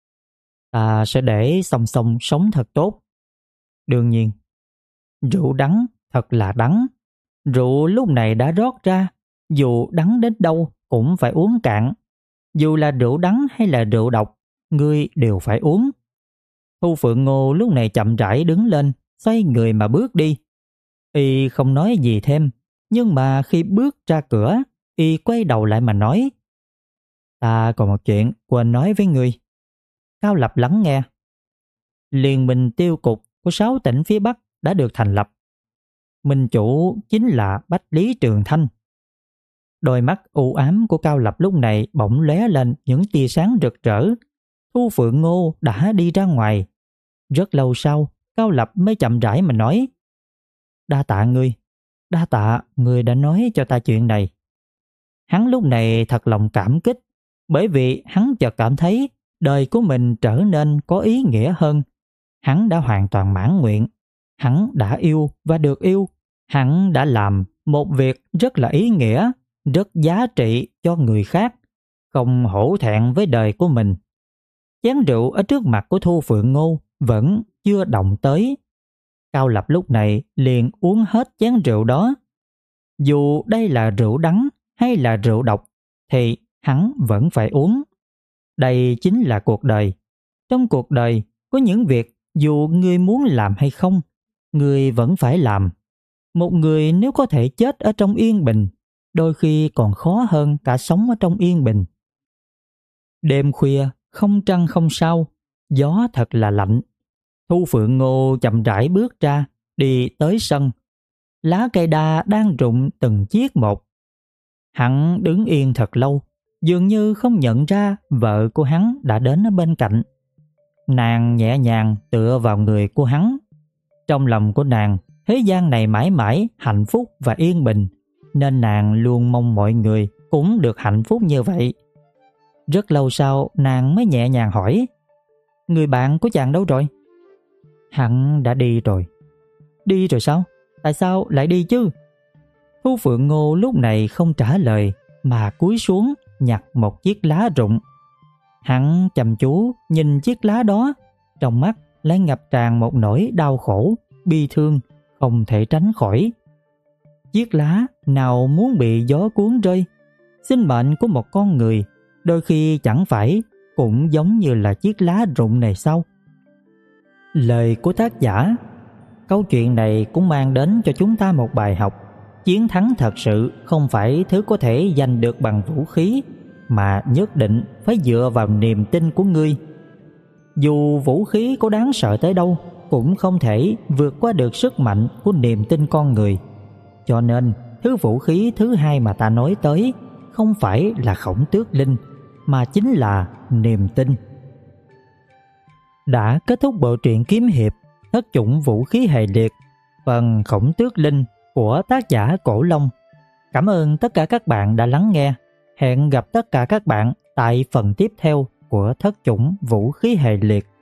Ta sẽ để song song sống thật tốt. Đương nhiên, rượu đắng thật là đắng. Rượu lúc này đã rót ra, dù đắng đến đâu cũng phải uống cạn. Dù là rượu đắng hay là rượu độc, ngươi đều phải uống. Thu Phượng Ngô lúc này chậm rãi đứng lên, xoay người mà bước đi. Y không nói gì thêm, nhưng mà khi bước ra cửa, Y quay đầu lại mà nói: Ta còn một chuyện quên nói với ngươi. Cao Lập lắng nghe. Liên minh tiêu cục của 6 tỉnh phía Bắc đã được thành lập. Minh chủ chính là Bách Lý Trường Thanh. Đôi mắt u ám của Cao Lập lúc này bỗng lóe lên những tia sáng rực rỡ. Thu Phượng Ngô đã đi ra ngoài. Rất lâu sau, Cao Lập mới chậm rãi mà nói: Đa tạ ngươi, đa tạ ngươi đã nói cho ta chuyện này. Hắn lúc này thật lòng cảm kích, bởi vì hắn chợt cảm thấy đời của mình trở nên có ý nghĩa hơn. Hắn đã hoàn toàn mãn nguyện, hắn đã yêu và được yêu, hắn đã làm một việc rất là ý nghĩa, rất giá trị cho người khác, không hổ thẹn với đời của mình. Chén rượu ở trước mặt của Thu Phượng Ngô vẫn chưa động tới. Cao Lập lúc này liền uống hết chén rượu đó. Dù đây là rượu đắng hay là rượu độc thì hắn vẫn phải uống. Đây chính là cuộc đời. Trong cuộc đời có những việc dù ngươi muốn làm hay không, ngươi vẫn phải làm. Một người nếu có thể chết ở trong yên bình, đôi khi còn khó hơn cả sống ở trong yên bình. Đêm khuya, không trăng không sao, gió thật là lạnh. Thu Phượng Ngô chậm rãi bước ra, đi tới sân. Lá cây đa đang rụng từng chiếc một. Hắn đứng yên thật lâu, dường như không nhận ra vợ của hắn đã đến ở bên cạnh. Nàng nhẹ nhàng tựa vào người của hắn. Trong lòng của nàng, thế gian này mãi mãi hạnh phúc và yên bình, nên nàng luôn mong mọi người cũng được hạnh phúc như vậy. Rất lâu sau, nàng mới nhẹ nhàng hỏi: Người bạn của chàng đâu rồi? Hắn đã đi rồi. Đi rồi sao? Tại sao lại đi chứ? Thu Phượng Ngô lúc này không trả lời, mà cúi xuống nhặt một chiếc lá rụng. Hắn chăm chú nhìn chiếc lá đó, trong mắt lại ngập tràn một nỗi đau khổ, bi thương, không thể tránh khỏi. Chiếc lá nào muốn bị gió cuốn rơi? Sinh mệnh của một con người đôi khi chẳng phải cũng giống như là chiếc lá rụng này sao? Lời của tác giả. Câu chuyện này cũng mang đến cho chúng ta một bài học. Chiến thắng thật sự không phải thứ có thể giành được bằng vũ khí, mà nhất định phải dựa vào niềm tin của ngươi. Dù vũ khí có đáng sợ tới đâu, cũng không thể vượt qua được sức mạnh của niềm tin con người. Cho nên, thứ vũ khí thứ hai mà ta nói tới không phải là Khổng Tước Linh, mà chính là niềm tin. Đã kết thúc bộ truyện kiếm hiệp Thất chủng vũ khí hệ liệt phần Khổng Tước Linh của tác giả Cổ Long. Cảm ơn tất cả các bạn đã lắng nghe. Hẹn gặp tất cả các bạn tại phần tiếp theo của Thất chủng vũ khí hệ liệt.